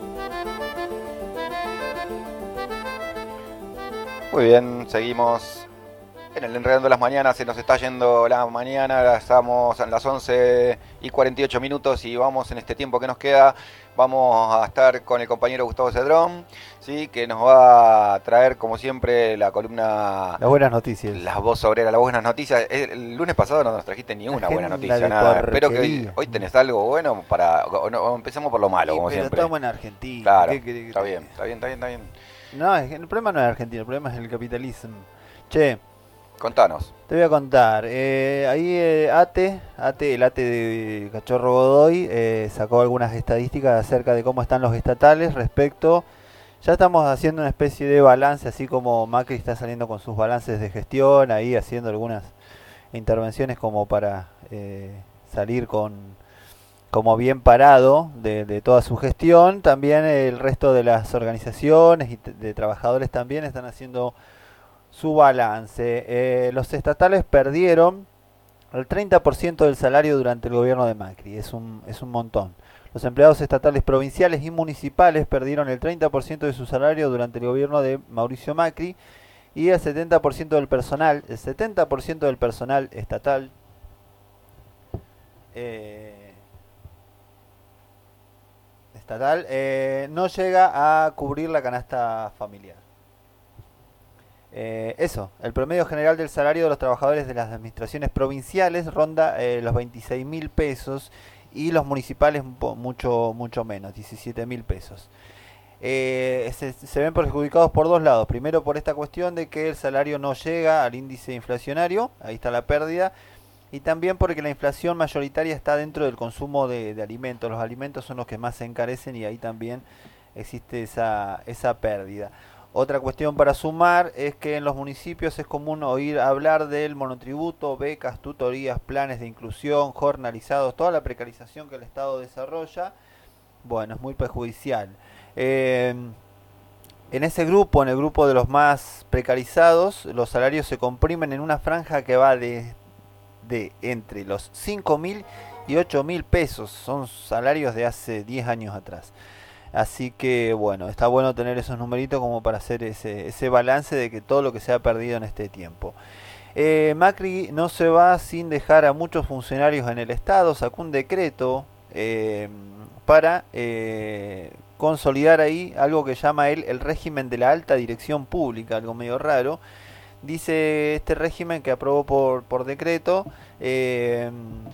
Muy bien, seguimos en el Enredando las Mañanas. Se nos está yendo la mañana, estamos en las once y cuarenta y ocho minutos y vamos en este tiempo que nos queda. Vamos a estar con el compañero Gustavo Cedrón, ¿sí? Que nos va a traer, como siempre, la columna... Las buenas noticias. Las voz obreras, las buenas noticias. El lunes pasado no nos trajiste ni una buena noticia, nada. Espero que hoy, hoy tenés algo bueno para... O, no, o empecemos por lo malo, sí, como pero siempre. estamos en Argentina. Claro, ¿Qué, qué, qué, está bien, está bien, está bien, está bien. No, el problema no es Argentina, el problema es el capitalismo. Che... Contanos. Te voy a contar. Eh, ahí eh, ATE, ATE, el ATE de Cachorro Godoy, eh, sacó algunas estadísticas acerca de cómo están los estatales respecto... Ya estamos haciendo una especie de balance, así como Macri está saliendo con sus balances de gestión, ahí haciendo algunas intervenciones como para eh, salir con como bien parado de, de toda su gestión. También el resto de las organizaciones y de trabajadores también están haciendo su balance. Eh, los estatales perdieron el treinta por ciento del salario durante el gobierno de Macri, es un, es un montón. Los empleados estatales provinciales y municipales perdieron el treinta por ciento de su salario durante el gobierno de Mauricio Macri y el setenta por ciento del personal, el setenta por ciento del personal estatal eh, estatal eh, no llega a cubrir la canasta familiar. Eh, eso, el promedio general del salario de los trabajadores de las administraciones provinciales ronda eh, los veintiséis mil pesos y los municipales mucho mucho menos, diecisiete mil pesos. Eh, se, se ven perjudicados por dos lados. Primero por esta cuestión de que el salario no llega al índice inflacionario, ahí está la pérdida, y también porque la inflación mayoritaria está dentro del consumo de, de alimentos. Los alimentos son los que más se encarecen y ahí también existe esa, esa pérdida. Otra cuestión para sumar es que en los municipios es común oír hablar del monotributo, becas, tutorías, planes de inclusión, jornalizados, toda la precarización que el Estado desarrolla. Bueno, es muy perjudicial. Eh, en ese grupo, en el grupo de los más precarizados, los salarios se comprimen en una franja que va de, de entre los cinco mil y ocho mil pesos. Son salarios de hace diez años atrás. Así que bueno, está bueno tener esos numeritos como para hacer ese, ese balance de que todo lo que se ha perdido en este tiempo. Eh, Macri no se va sin dejar a muchos funcionarios en el Estado, sacó un decreto eh, para eh, consolidar ahí algo que llama él el régimen de la alta dirección pública, algo medio raro. Dice este régimen que aprobó por, por decreto, eh,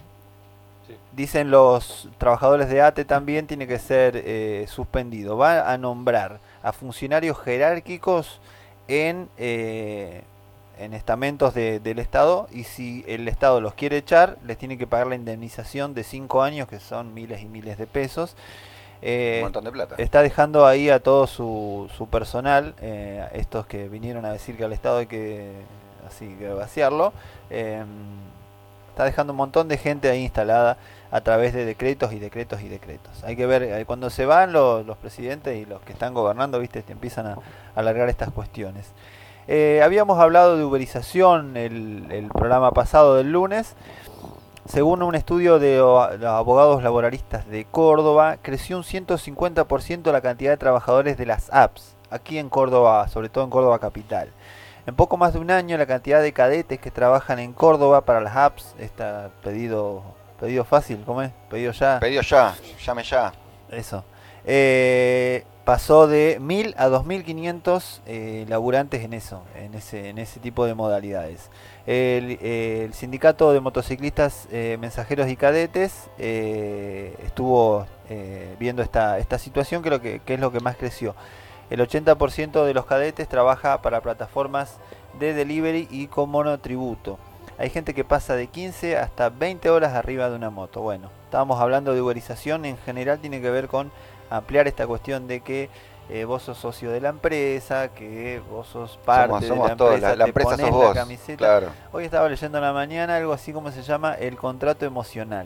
dicen los trabajadores de ATE también tiene que ser eh, suspendido. Va a nombrar a funcionarios jerárquicos en, eh, en estamentos de, del Estado, y si el Estado los quiere echar, les tiene que pagar la indemnización de cinco años, que son miles y miles de pesos. Eh, Un montón de plata. Está dejando ahí a todo su, su personal, eh, estos que vinieron a decir que al Estado hay que, así, que vaciarlo. Eh, está dejando un montón de gente ahí instalada a través de decretos y decretos y decretos. Hay que ver, cuando se van los, los presidentes y los que están gobernando, viste, te empiezan a, a alargar estas cuestiones. Eh, habíamos hablado de uberización el, el programa pasado del lunes. Según un estudio de los abogados laboralistas de Córdoba, creció un ciento cincuenta por ciento la cantidad de trabajadores de las apps, aquí en Córdoba, sobre todo en Córdoba capital. En poco más de un año, la cantidad de cadetes que trabajan en Córdoba para las apps, está pedido, pedido fácil, ¿cómo es? Pedido ya. Pedido ya, llame ya. Eso. Eh, pasó de mil a dos mil quinientos eh, laburantes en eso, en ese, en ese tipo de modalidades. El, eh, el sindicato de motociclistas, eh, mensajeros y cadetes eh, estuvo eh, viendo esta, esta situación, que, lo que, que es lo que más creció. El ochenta por ciento de los cadetes trabaja para plataformas de delivery y con monotributo. Hay gente que pasa de quince hasta veinte horas arriba de una moto. Bueno, estábamos hablando de uberización, en general tiene que ver con ampliar esta cuestión de que eh, vos sos socio de la empresa, que vos sos parte somos, de somos la empresa, todos, la, la te empresa pones sos la vos, camiseta. claro. Hoy estaba leyendo en la mañana algo así como se llama el contrato emocional.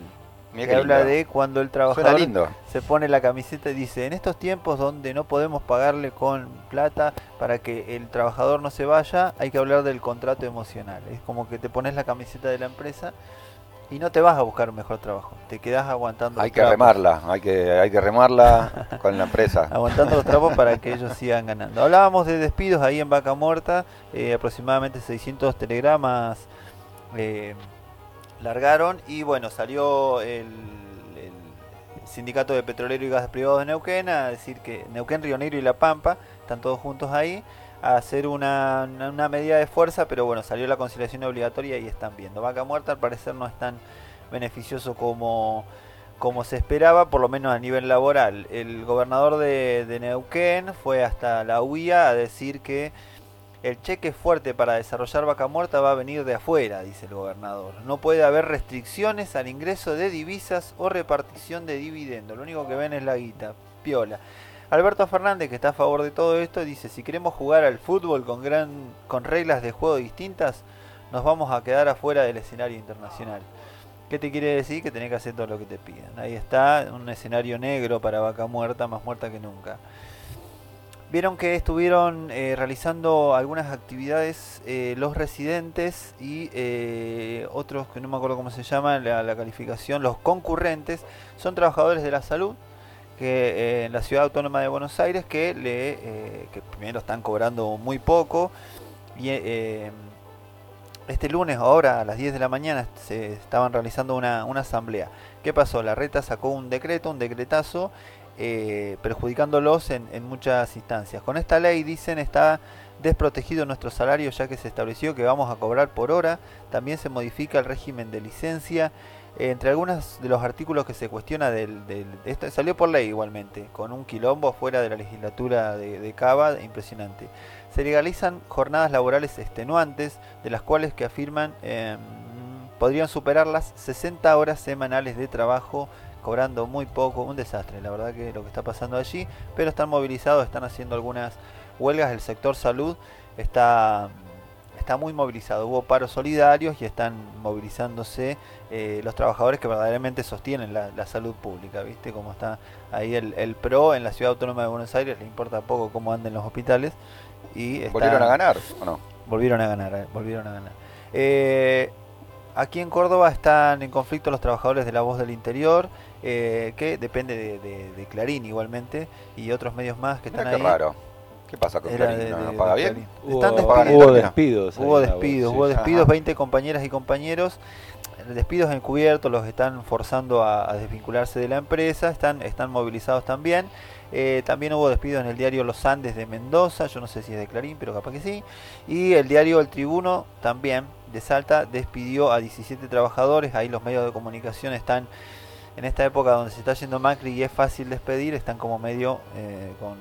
Mirá que qué habla lindo. de cuando el Suena trabajador lindo. se pone la camiseta y dice, en estos tiempos donde no podemos pagarle con plata para que el trabajador no se vaya, hay que hablar del contrato emocional. Es como que te pones la camiseta de la empresa y no te vas a buscar un mejor trabajo, te quedás aguantando Hay los que trapos. remarla, hay que, hay que remarla con la empresa. Aguantando los trapos para que ellos sigan ganando. Hablábamos de despidos ahí en Vaca Muerta, eh, aproximadamente seiscientos telegramas eh, largaron y bueno, salió el, el sindicato de petrolero y gas privado de Neuquén a decir que Neuquén, Río Negro y La Pampa están todos juntos ahí a hacer una, una, una medida de fuerza, pero bueno, salió la conciliación obligatoria y están viendo. Vaca Muerta al parecer no es tan beneficioso como, como se esperaba, por lo menos a nivel laboral. El gobernador de, de Neuquén fue hasta la U I A a decir que el cheque fuerte para desarrollar Vaca Muerta va a venir de afuera, dice el gobernador. No puede haber restricciones al ingreso de divisas o repartición de dividendos. Lo único que ven es la guita, piola. Alberto Fernández, que está a favor de todo esto, dice, si queremos jugar al fútbol con, gran, con reglas de juego distintas, nos vamos a quedar afuera del escenario internacional. ¿Qué te quiere decir? Que tenés que hacer todo lo que te pidan. Ahí está, un escenario negro para Vaca Muerta, más muerta que nunca. Vieron que estuvieron eh, realizando algunas actividades eh, los residentes y eh, otros que no me acuerdo cómo se llama la, la calificación, los concurrentes, son trabajadores de la salud que eh, en la Ciudad Autónoma de Buenos Aires que, le, eh, que primero están cobrando muy poco y eh, este lunes ahora a las diez de la mañana se estaban realizando una, una asamblea. ¿Qué pasó? La Reta sacó un decreto, un decretazo Eh, perjudicándolos en, en muchas instancias. Con esta ley, dicen, está desprotegido nuestro salario ya que se estableció que vamos a cobrar por hora. También se modifica el régimen de licencia. Eh, entre algunos de los artículos que se cuestiona del, del, de esto, salió por ley igualmente, con un quilombo fuera de la legislatura de, de Cava, impresionante. Se legalizan jornadas laborales extenuantes, de las cuales que afirman eh, podrían superar las sesenta horas semanales de trabajo, cobrando muy poco, un desastre, la verdad que lo que está pasando allí, pero están movilizados, están haciendo algunas huelgas, el sector salud está, está muy movilizado, hubo paros solidarios y están movilizándose eh, los trabajadores que verdaderamente sostienen la, la salud pública, ¿viste? Como está ahí el, el P R O en la Ciudad Autónoma de Buenos Aires, le importa poco cómo anden los hospitales. Y están, ¿volvieron a ganar o no? Volvieron a ganar, eh, volvieron a ganar. Eh, Aquí en Córdoba están en conflicto los trabajadores de La Voz del Interior, eh, que depende de, de, de Clarín igualmente, y otros medios más que Mirá están qué ahí. raro. ¿Qué pasa con Era Clarín? de- ¿No, de- no paga de bien? Clarín. Hubo- Están hubo despididos. despidos ahí Hubo en La Voz, despidos, sí. hubo despidos, Ajá. veinte compañeras y compañeros. Despidos encubiertos, los están forzando a, a desvincularse de la empresa, están, están movilizados también. Eh, también hubo despidos en el diario Los Andes de Mendoza, yo no sé si es de Clarín, pero capaz que sí. Y el diario El Tribuno también de Salta despidió a diecisiete trabajadores. Ahí los medios de comunicación están, en esta época donde se está yendo Macri y es fácil despedir, están como medio eh, con,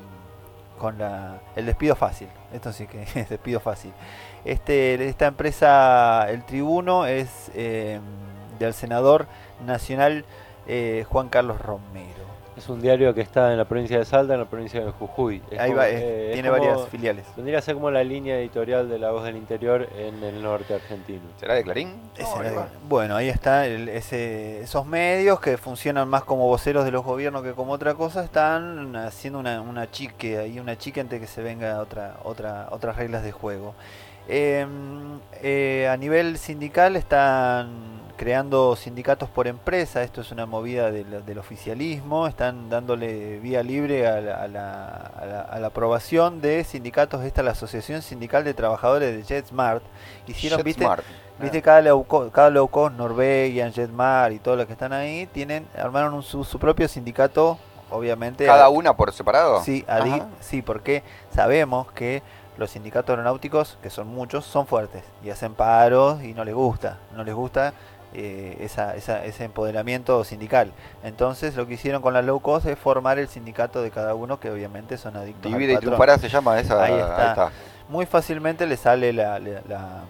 con la, el despido fácil. Esto sí que es despido fácil. Este, esta empresa, El Tribuno, es eh, del senador nacional eh, Juan Carlos Romero. Es un diario que está en la provincia de Salta, en la provincia de Jujuy. Es Ahí como- va, eh, eh, es tiene como- varias filiales. Vendría a ser como la línea editorial de La Voz del Interior en el norte argentino. ¿Será de Clarín? Ese No, era- igual. bueno, ahí está el- ese, esos medios que funcionan más como voceros de los gobiernos que como otra cosa, están haciendo una, una chique, ahí una chique antes que se venga otra, otra, otras reglas de juego. Eh, eh, a nivel sindical están creando sindicatos por empresa, esto es una movida del, del oficialismo, están dándole vía libre a la, a la, a la, a la aprobación de sindicatos. Esta es la Asociación Sindical de Trabajadores de JetSmart. Hicieron, viste, JetSmart. viste cada low cost, cada low cost, Norwegian, JetSmart y todos los que están ahí, tienen, armaron un, su, su propio sindicato, obviamente. ¿Cada a- una por separado? Sí, adi- Ajá. sí, porque sabemos que los sindicatos aeronáuticos, que son muchos, son fuertes y hacen paros y no les gusta, no les gusta eh, esa, esa, ese empoderamiento sindical. Entonces lo que hicieron con la low cost es formar el sindicato de cada uno, que obviamente son adictos al Divide y patrón. triunfará se llama esa. Ahí está. ahí está. Muy fácilmente le sale la, la, la,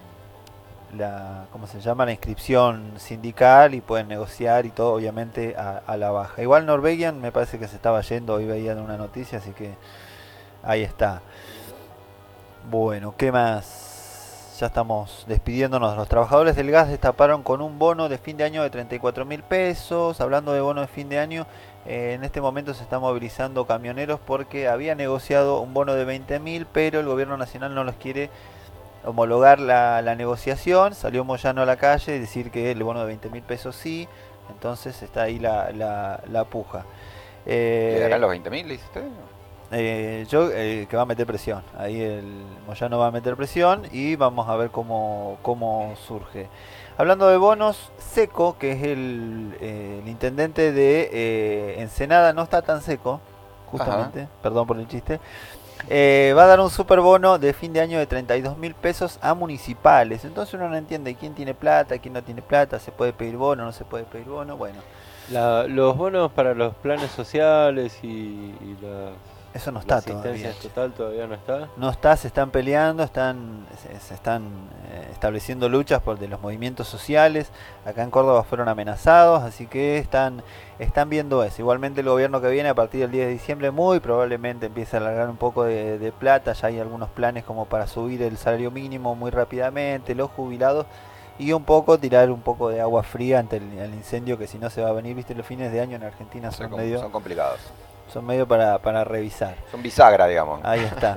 la- ¿cómo se llama? La inscripción sindical y pueden negociar y todo, obviamente a, a la baja. Igual Norwegian me parece que se estaba yendo, hoy veía en una noticia, así que ahí está. Bueno, ¿qué más? ya estamos despidiéndonos. Los trabajadores del gas destaparon con un bono de fin de año de treinta y cuatro mil pesos. Hablando de bono de fin de año, eh, en este momento se están movilizando camioneros porque había negociado un bono de veinte mil, pero el gobierno nacional no los quiere homologar la, la negociación. Salió Moyano a la calle y decir que el bono de veinte mil pesos sí, entonces está ahí la, la, la puja. Eh, ¿Le darán los veinte mil, dice usted? Eh, yo eh, que va a meter presión, ahí el Moyano va a meter presión y vamos a ver cómo, cómo surge. Hablando de bonos, Seco, que es el, eh, el intendente de eh, Ensenada, no está tan seco, justamente, Ajá. perdón por el chiste, eh, va a dar un super bono de fin de año de treinta y dos mil pesos a municipales. Entonces uno no entiende quién tiene plata, quién no tiene plata, se puede pedir bono, no se puede pedir bono, bueno. La, los bonos para los planes sociales y, y las... Eso no está la todavía. Total todavía no está. No está, se están peleando, están se, se están eh, estableciendo luchas por de los movimientos sociales. Acá en Córdoba fueron amenazados, así que están están viendo eso. Igualmente el gobierno que viene a partir del diez de diciembre muy probablemente empiece a alargar un poco de, de plata. Ya hay algunos planes como para subir el salario mínimo muy rápidamente, los jubilados, y un poco tirar un poco de agua fría ante el, el incendio que si no se va a venir. Viste, los fines de año en Argentina son, son medio son complicados. Son medio para, para revisar. Son bisagra, digamos. Ahí está.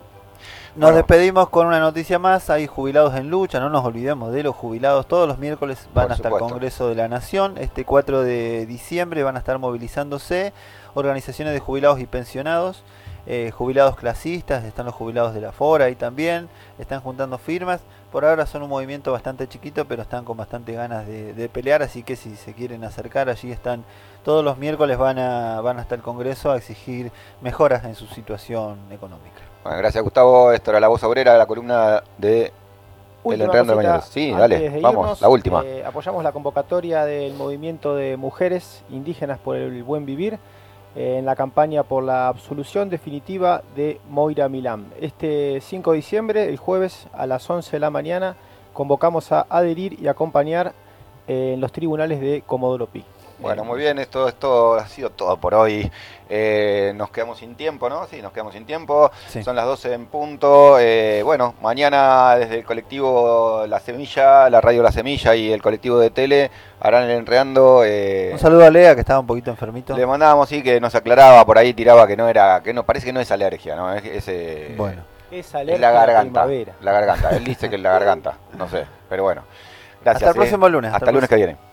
Nos bueno. despedimos con una noticia más. Hay jubilados en lucha. No nos olvidemos de los jubilados. Todos los miércoles van Por hasta supuesto. el Congreso de la Nación. Este cuatro de diciembre van a estar movilizándose organizaciones de jubilados y pensionados. Eh, jubilados clasistas. Están los jubilados de la Fora ahí también. Están juntando firmas. Por ahora son un movimiento bastante chiquito, pero están con bastante ganas de, de pelear. Así que si se quieren acercar, allí están. Todos los miércoles van a van hasta el Congreso a exigir mejoras en su situación económica. Bueno, gracias Gustavo. Esto era La Voz Obrera, la columna de El Enredando de Mañanas. Sí, dale, vamos, irnos, la última. Eh, apoyamos la convocatoria del movimiento de mujeres indígenas por el buen vivir eh, en la campaña por la absolución definitiva de Moira Milán. Este cinco de diciembre, el jueves a las once de la mañana, convocamos a adherir y acompañar eh, en los tribunales de Comodoro Pi. Bueno, muy bien, esto, esto ha sido todo por hoy. Eh, nos quedamos sin tiempo, ¿no? Sí, nos quedamos sin tiempo. Sí. Son las doce en punto. Eh, bueno, mañana desde el colectivo La Semilla, la radio La Semilla y el colectivo de Tele harán el Enredando. Eh, un saludo a Lea, que estaba un poquito enfermito. Le mandábamos, sí, que nos aclaraba, por ahí tiraba que no era, que no, parece que no es alergia, ¿no? Es, es, eh, bueno. Es alergia es la garganta. Primavera. La garganta, él dice que es la garganta, no sé, pero bueno. Gracias. Hasta el próximo lunes. Hasta, hasta el lunes que viene.